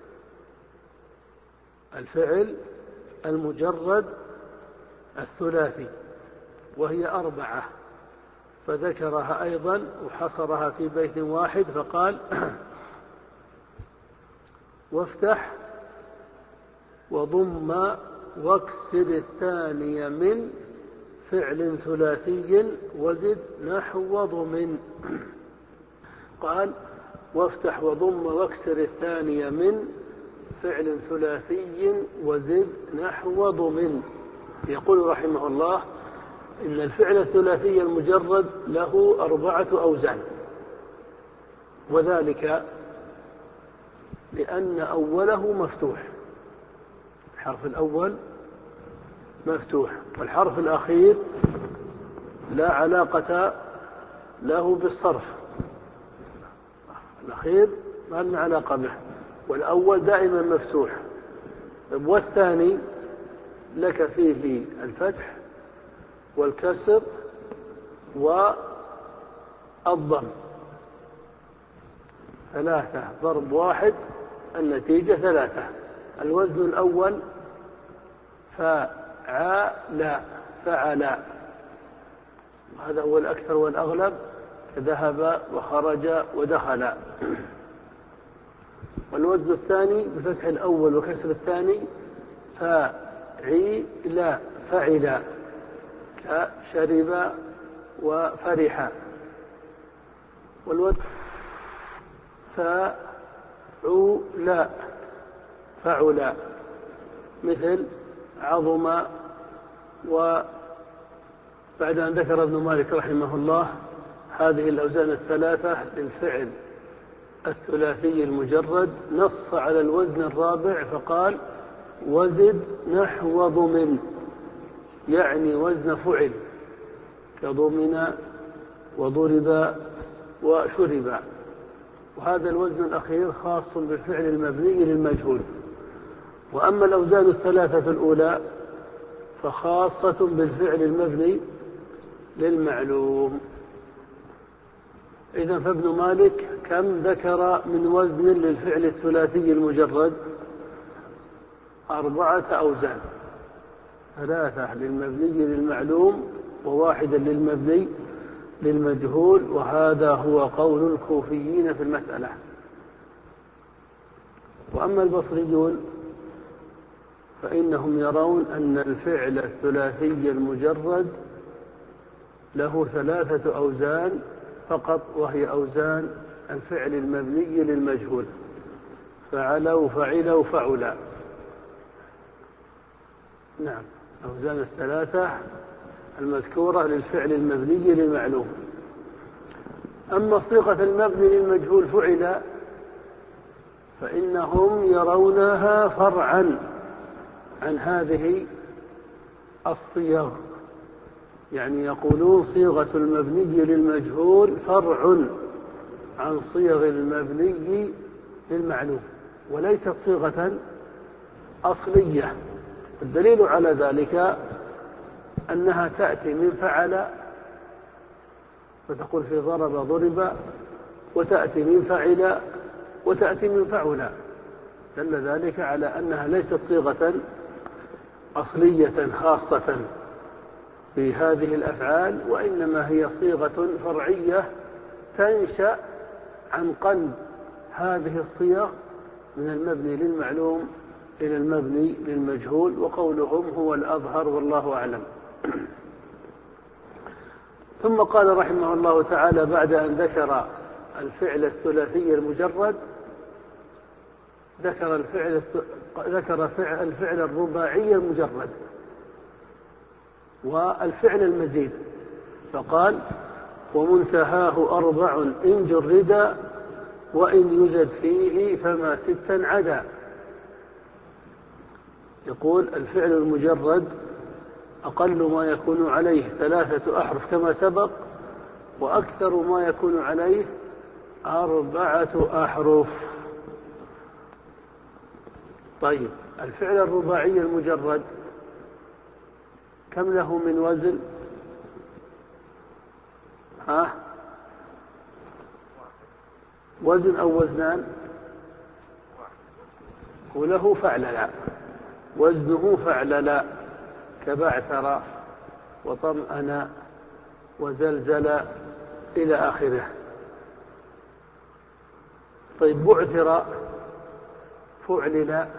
الفعل المجرد الثلاثي، وهي أربعة، فذكرها أيضا وحصرها في بيت واحد فقال: وافتح وضم واكسر الثاني من فعل ثلاثي وزد نحو ضمن. قال: وافتح وضم واكسر الثاني من فعل ثلاثي وزد نحو ضمن. يقول رحمه الله إن الفعل الثلاثي المجرد له أربعة أوزان، وذلك لأن أوله مفتوح، الحرف الأول مفتوح، والحرف الأخير لا علاقة له بالصرف، الأخير ما لنا علاقة به، والأول دائما مفتوح، والثاني لك فيه الفتح والكسر والضم، ثلاثة ضرب واحد النتيجة ثلاثة. الوزن الأول فعل فعل، هذا هو الأكثر والأغلب، ذهب وخرج ودخل. والوزن الثاني بفتح الأول وكسر الثاني فعل فعل، كشرب وفرح. والوزن فعل فعل، مثل عظم. وبعد أن ذكر ابن مالك رحمه الله هذه الأوزان الثلاثة للفعل الثلاثي المجرد، نص على الوزن الرابع فقال: وزد نحو ضمن، يعني وزن فعل، كضمن وضرب وشرب. وهذا الوزن الأخير خاص بالفعل المبني للمجهول. وأما الأوزان الثلاثة الأولى فخاصة بالفعل المبني للمعلوم. إذن فابن مالك كم ذكر من وزن للفعل الثلاثي المجرد؟ أربعة أوزان، ثلاثة للمبني للمعلوم وواحدا للمبني للمجهول، وهذا هو قول الكوفيين في المسألة. وأما البصريون فإنهم يرون أن الفعل الثلاثي المجرد له ثلاثة أوزان فقط، وهي أوزان الفعل المبني للمجهول، فعلوا فعلوا فعلا. نعم، أوزان الثلاثة المذكورة للفعل المبني للمعلوم. أما صيغة المبني للمجهول فعل فإنهم يرونها فرعا عن هذه الصيغ، يعني يقولون صيغة المبني للمجهول فرع عن صيغ المبني للمعلوم، وليست صيغة أصلية. الدليل على ذلك أنها تأتي من فعل وتقول في ضرب ضرب، وتأتي من فعل وتأتي من فعل، دل ذلك على أنها ليست صيغة أصلية خاصة في هذه الأفعال، وإنما هي صيغة فرعية تنشأ عن قلب هذه الصيغ من المبني للمعلوم إلى المبني للمجهول، وقولهم هو الأظهر والله أعلم. ثم قال رحمه الله تعالى بعد أن ذكر الفعل الثلاثي المجرد ذكر الفعل ذكر فعل الفعل الرباعي المجرد والفعل المزيد، فقال: ومنتهاه أربع إن جرد وإن يزد فيه فما ستا عدا. يقول الفعل المجرد أقل ما يكون عليه ثلاثة أحرف كما سبق، وأكثر ما يكون عليه أربعة أحرف. طيب الفعل الرباعي المجرد كم له من وزن؟ ها؟ وزن أو وزنان؟ وله فعللا، وزنه فعللا كبعثر وطمأن وزلزل إلى آخره. طيب بعثر فعلل،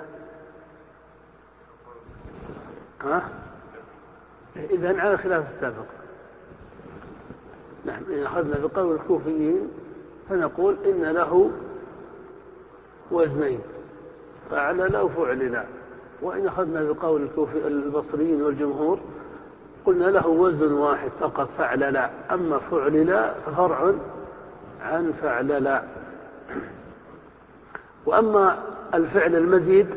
ها؟ إذن على خلاف السابق. نحن إن أخذنا بقول الكوفيين فنقول إن له وزنين، فعلل وفعلل. وإن أخذنا بقول الكوفي البصريين والجمهور قلنا له وزن واحد فقط فعلل، أما فعلل ففرع عن فعلل. وأما الفعل المزيد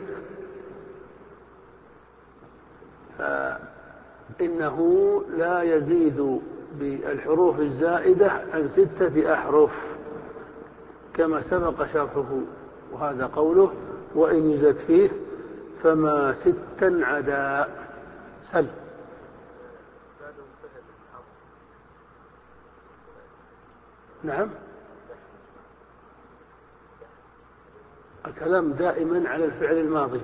فإنه لا يزيد بالحروف الزائدة عن ستة أحرف كما سبق شرحه، وهذا قوله وإن يزد فيه فما ستا عدا. سل. نعم، الكلام دائما على الفعل الماضي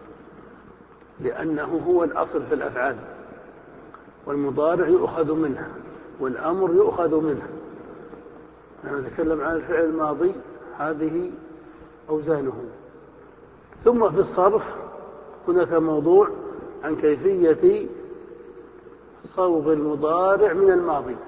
لأنه هو الأصل في الأفعال، والمضارع يؤخذ منه والأمر يؤخذ منه. نحن نتكلم عن الفعل الماضي، هذه أوزانه. ثم في الصرف هناك موضوع عن كيفية صوغ المضارع من الماضي،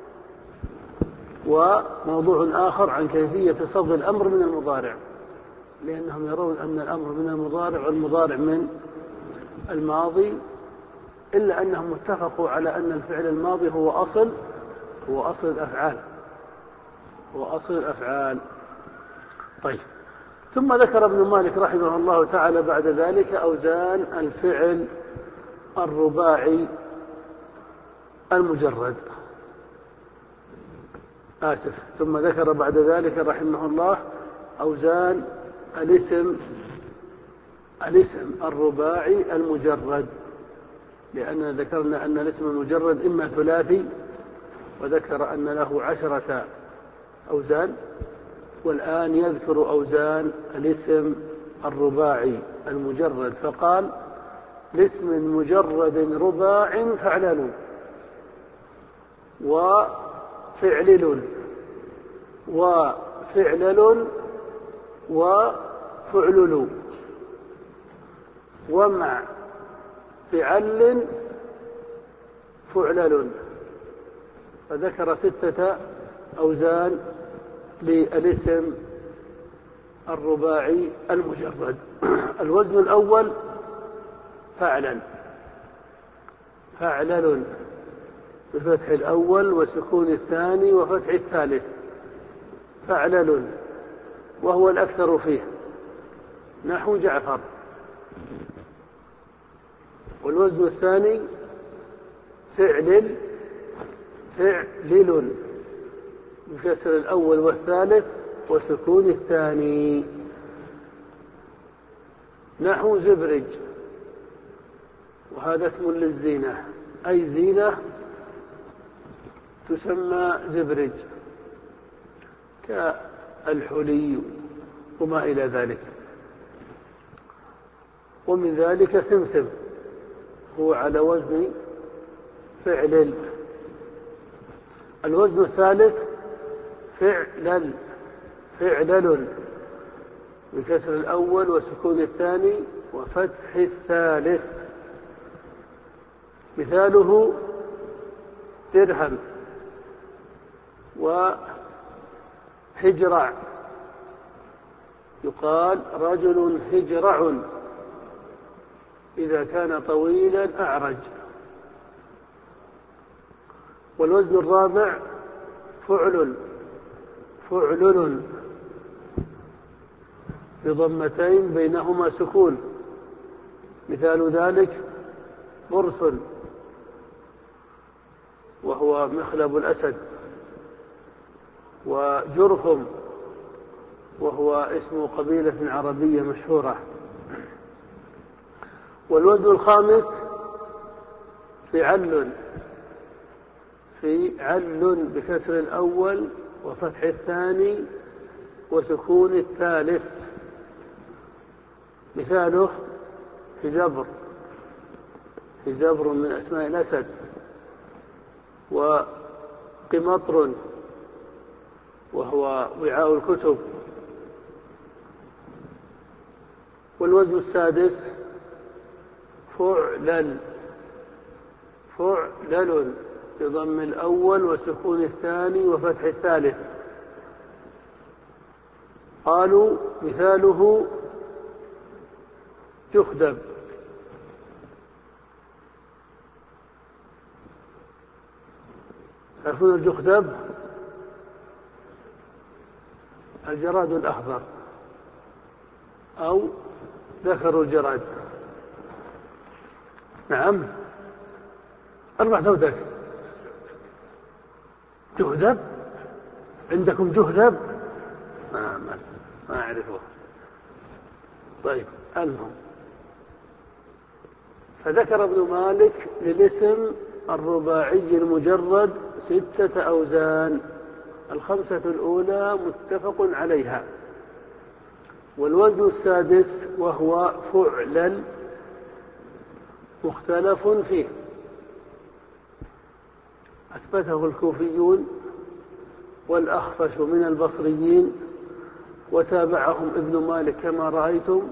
وموضوع آخر عن كيفية صوغ الأمر من المضارع، لأنهم يرون أن الأمر من المضارع والمضارع من الماضي، إلا أنهم اتفقوا على أن الفعل الماضي هو أصل هو أصل الأفعال هو أصل الأفعال. طيب، ثم ذكر ابن مالك رحمه الله تعالى بعد ذلك أوزان الفعل الرباعي المجرد. آسف ثم ذكر بعد ذلك رحمه الله أوزان الاسم الاسم الرباعي المجرد، لأننا ذكرنا أن الاسم المجرد إما ثلاثي، وذكر أن له عشرة أوزان، والآن يذكر أوزان الاسم الرباعي المجرد، فقال لاسم مجرد رباع فعلل وفعلل وفعلل وفعلل ومع فعل فعلل، فذكر ستة أوزان للاسم الرباعي المجرد. الوزن الأول فعلل فعلل بفتح الأول وسكون الثاني وفتح الثالث، فعلل، وهو الأكثر فيه نحو جعفر. والوزن الثاني فعلل فعلل بكسر الأول والثالث وسكون الثاني نحو زبرج، وهذا اسم للزينة، أي زينة تسمى زبرج كالحلي وما إلى ذلك. ومن ذلك سمسم هو على وزن فعلل. الوزن الثالث فعلل فعلل بكسر الأول وسكون الثاني وفتح الثالث، مثاله درهم وهجرع، يقال رجل هجرع إذا كان طويلا أعرج. والوزن الرابع فعل فعلل بضمتين بينهما سكون. مثال ذلك برث وهو مخلب الأسد، وجرثم وهو اسم قبيلة عربية مشهورة. والوزن الخامس فعل فعل بكسر الأول وفتح الثاني وسكون الثالث. مثاله حجبر، حجبر من أسماء الأسد، وقمطر وهو وعاء الكتب. والوزن السادس فعلل فعلل بضم الأول وسكون الثاني وفتح الثالث. قالوا مثاله جخدب، تعرفون الجخدب؟ الجراد الأخضر أو ذكر الجراد. نعم، ارفع صوتك. جهدب، عندكم جهدب؟ ما ما, ما أعرفه. طيب، المهم، فذكر ابن مالك للاسم الرباعي المجرد ستة أوزان، الخمسة الأولى متفق عليها. والوزن السادس وهو فعلل مختلف فيه، أثبته الكوفيون والأخفش من البصريين، وتابعهم ابن مالك كما رأيتم.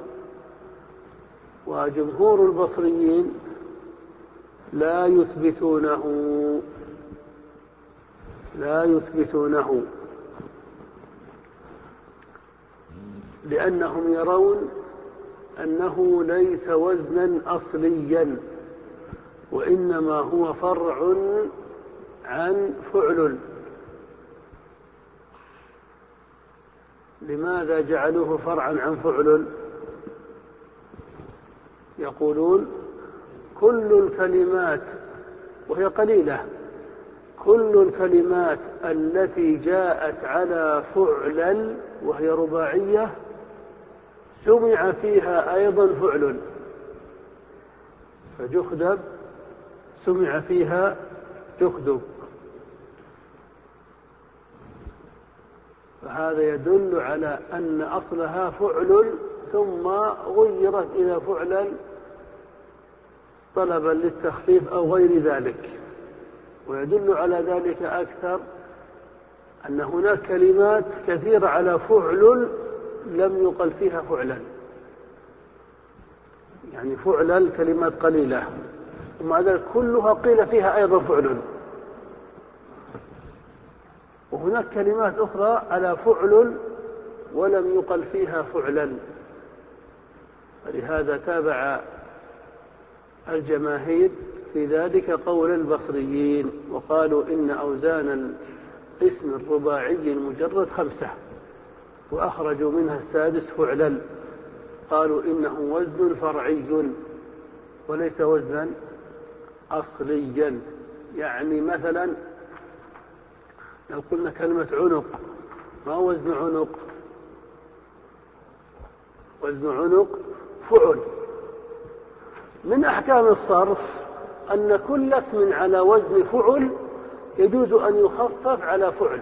وجمهور البصريين لا يثبتونه لا يثبتونه لأنهم يرون أنه ليس وزنا أصليا، وإنما هو فرع عن فعل. لماذا جعلوه فرعا عن فعل؟ يقولون كل الكلمات، وهي قليلة، كل الكلمات التي جاءت على فعلل وهي رباعية سمع فيها أيضا فعل. فجخدب سمع فيها جخدب، فهذا يدل على أن أصلها فعل ثم غيرت إلى فعلل طلبا للتخفيف أو غير ذلك. ويدل على ذلك أكثر أن هناك كلمات كثيرة على فعل لم يقل فيها فعلا، يعني فعلل كلمات قليلة ومع ذلك كلها قيل فيها أيضا فعل. وهناك كلمات أخرى على فعل ولم يقل فيها فعلا. فلهذا تابع الجماهير في ذلك قول البصريين، وقالوا إن أوزان الاسم الرباعي المجرد خمسة، وأخرجوا منها السادس فعلل، قالوا إنه وزن فرعي وليس وزنا أصليا. يعني مثلا لو قلنا كلمة عنق، ما وزن عنق؟ وزن عنق فعل. من أحكام الصرف أن كل اسم على وزن فعل يجوز أن يخفف على فعل،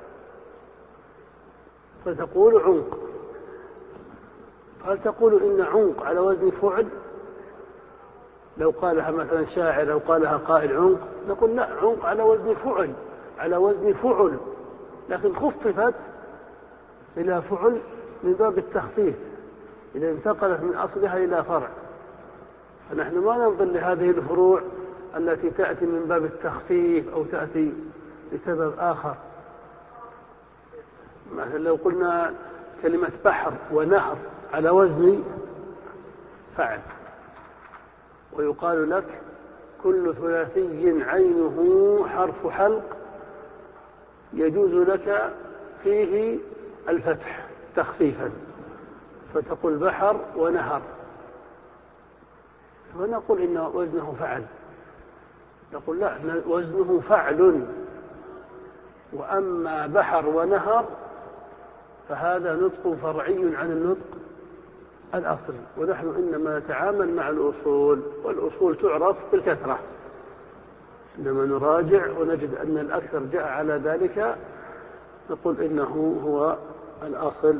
فتقول عنق. هل تقول إن عنق على وزن فعل؟ لو قالها مثلا شاعر أو قالها قائل عنق نقول لا، عنق على وزن فعل، على وزن فعل، لكن خففت إلى فعل من باب التخفيف إذا انتقلت من أصلها إلى فرع. فنحن ما ننظر لهذه الفروع التي تأتي من باب التخفيف أو تأتي لسبب آخر. مثلا لو قلنا كلمة بحر ونهر على وزن فعل، ويقال لك كل ثلاثي عينه حرف حلق يجوز لك فيه الفتح تخفيفا، فتقول بحر ونهر، ونقول إن وزنه فعل، نقول لا، وزنه فعل. وأما بحر ونهر فهذا نطق فرعي عن النطق الأصلي، ونحن إنما نتعامل مع الأصول، والأصول تعرف بالكثرة، عندما نراجع ونجد أن الأكثر جاء على ذلك نقول إنه هو الأصل.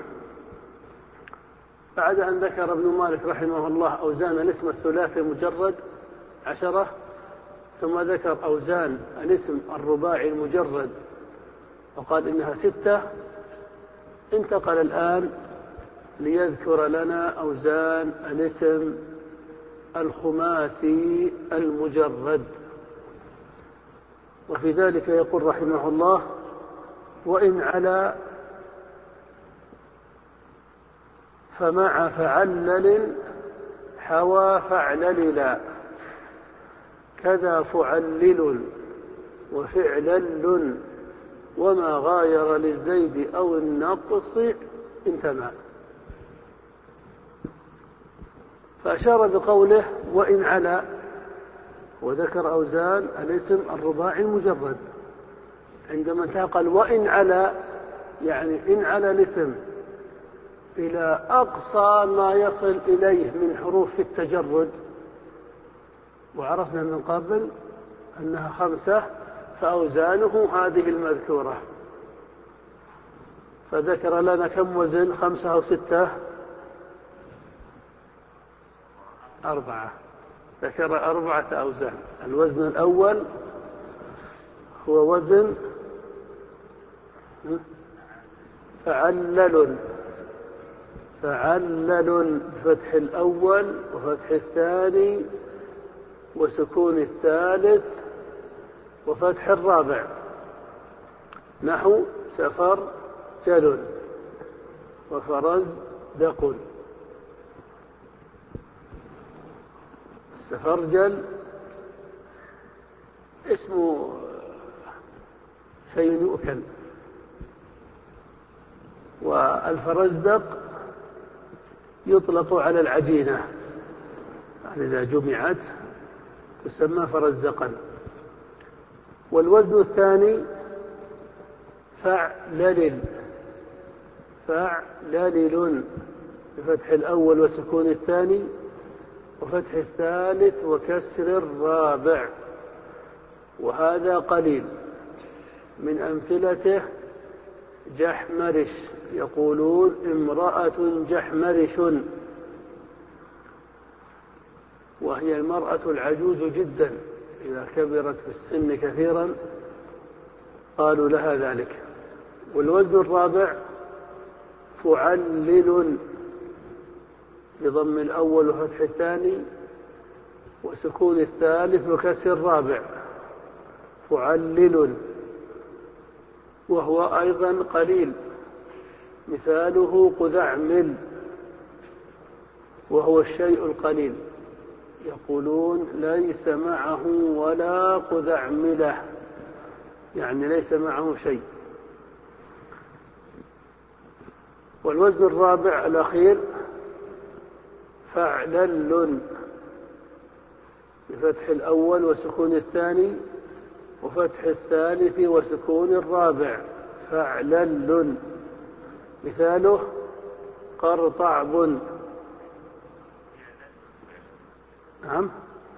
بعد أن ذكر ابن مالك رحمه الله أوزان الاسم الثلاثي المجرد عشرة، ثم ذكر أوزان الاسم الرباعي المجرد وقال إنها ستة، انتقل الآن ليذكر لنا أوزان الاسم الخماسي المجرد. وفي ذلك يقول رحمه الله: وإن علا فمع فعلل حوى فعلللا، كذا فعلل وفعلل، وما غاير للزيد أو النقص انتمى. فأشار بقوله وإن علا، وذكر أوزان الاسم الرباعي المجرد. عندما انتهى قال وإن علا، يعني إن علا الاسم إلى أقصى ما يصل إليه من حروف التجرد، وعرفنا من قبل أنها خمسة، فأوزانه هذه المذكورة. فذكر لنا كم وزن؟ خمسة أو ستة؟ أربعة. ذكر أربعة أوزان. الوزن الأول هو وزن فعلل، فعلل بفتح الأول وفتح الثاني وسكون الثالث وفتح الرابع، نحو سفر جل وفرز دق. السفرجل اسمه شيء يؤكل، والفرزدق يطلق على العجينة، يعني إذا جمعت تسمى فرزدقا. والوزن الثاني فعلل، فعلل بفتح الأول وسكون الثاني وفتح الثالث وكسر الرابع، وهذا قليل. من أمثلته جحمرش، يقولون امرأة جحمرش، وهي المرأة العجوز جدا إذا كبرت في السن كثيرا قالوا لها ذلك. والوزن الرابع فعلل بضم الأول وفتح الثاني وسكون الثالث وكسر الرابع، فعلل، وهو أيضا قليل. مثاله قذعمل، وهو الشيء القليل، يقولون ليس معه ولا قذعمله، يعني ليس معه شيء. والوزن الرابع الأخير فعلل بفتح الأول وسكون الثاني وفتح الثالث وسكون الرابع، فعلل. مثاله قرطعب، نعم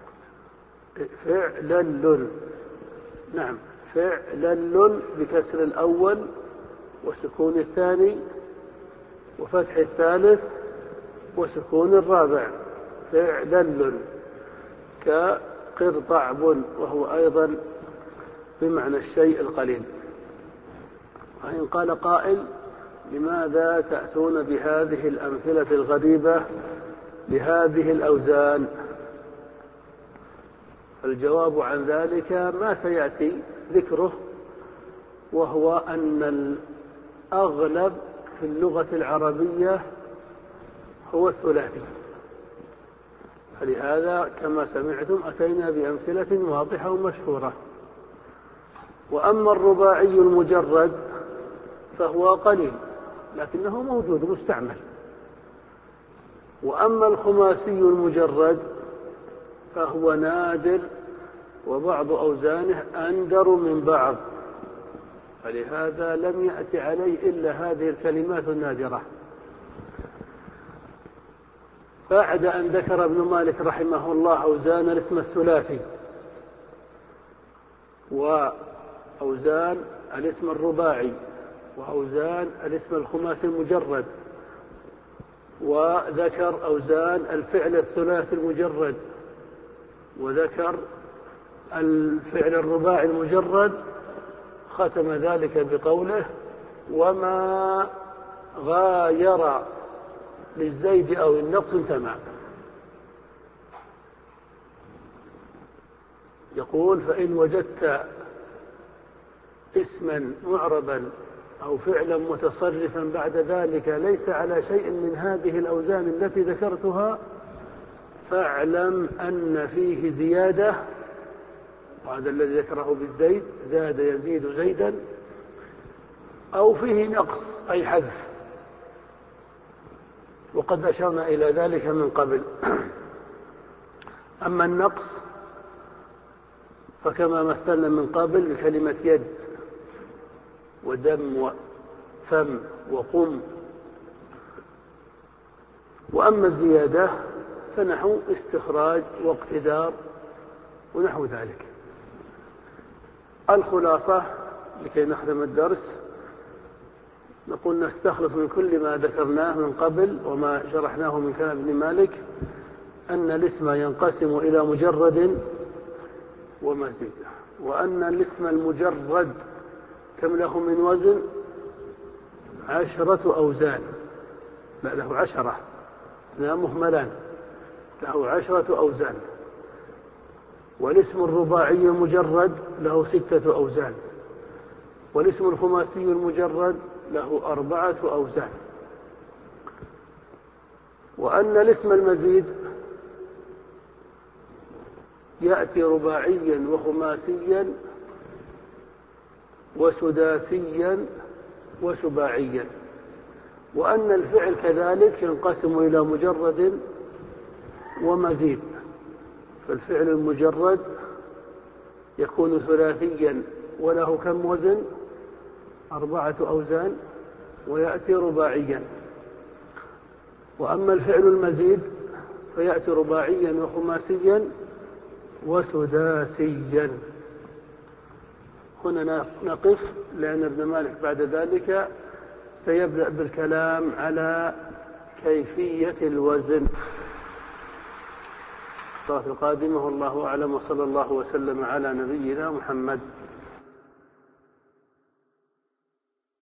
فعلل، نعم فعلل بكسر الأول وسكون الثاني وفتح الثالث وسكون الرابع، فعلل، كقرطعب، وهو أيضا بمعنى الشيء القليل. وإن قال قائل لماذا تأتون بهذه الأمثلة الغريبة بهذه الأوزان؟ الجواب عن ذلك ما سيأتي ذكره، وهو أن الأغلب في اللغة العربية هو الثلاثي، فلهذا كما سمعتم أتينا بأمثلة واضحة ومشهورة. وأما الرباعي المجرد فهو قليل لكنه موجود مستعمل. وأما الخماسي المجرد فهو نادر وبعض أوزانه أندر من بعض، فلهذا لم يأتي عليه إلا هذه الكلمات النادرة. بعد أن ذكر ابن مالك رحمه الله أوزان الاسم الثلاثي وأوزان الاسم الرباعي وأوزان الاسم الخماسي المجرد، وذكر أوزان الفعل الثلاثي المجرد، وذكر الفعل الرباعي المجرد، ختم ذلك بقوله: وما غاير للزيد أو النقص انتمع. يقول: فإن وجدت اسما معربا أو فعلا متصرفا بعد ذلك ليس على شيء من هذه الأوزان التي ذكرتها فاعلم أن فيه زيادة، وهذا الذي ذكره بالزيد، زاد يزيد زيدا، أو فيه نقص أي حذف، وقد أشرنا إلى ذلك من قبل. أما النقص فكما مثلنا من قبل بكلمة يد ودم وفم وقم. وأما الزيادة فنحو استخراج واقتدار ونحو ذلك. الخلاصة لكي نختم الدرس نقول: نستخلص من كل ما ذكرناه من قبل وما شرحناه من كلام ابن مالك أن الاسم ينقسم إلى مجرد ومزيد، وأن الاسم المجرد كم له من وزن؟ عشرة أوزان، لا له عشرة، لا مهملان، له عشرة أوزان. والاسم الرباعي المجرد له ستة أوزان، والاسم الخماسي المجرد له أربعة أوزان. وأن الاسم المزيد يأتي رباعيا وخماسيا وسداسيا وسباعيا. وأن الفعل كذلك ينقسم إلى مجرد ومزيد، فالفعل المجرد يكون ثلاثيا وله كم وزن؟ أربعة أوزان، ويأتي رباعيا. وأما الفعل المزيد فيأتي رباعيا وخماسيا وسداسيا. هنا نقف لأن ابن مالك بعد ذلك سيبدأ بالكلام على كيفية الوزن. القادمة والله أعلم، وصلى الله وسلم على نبينا محمد.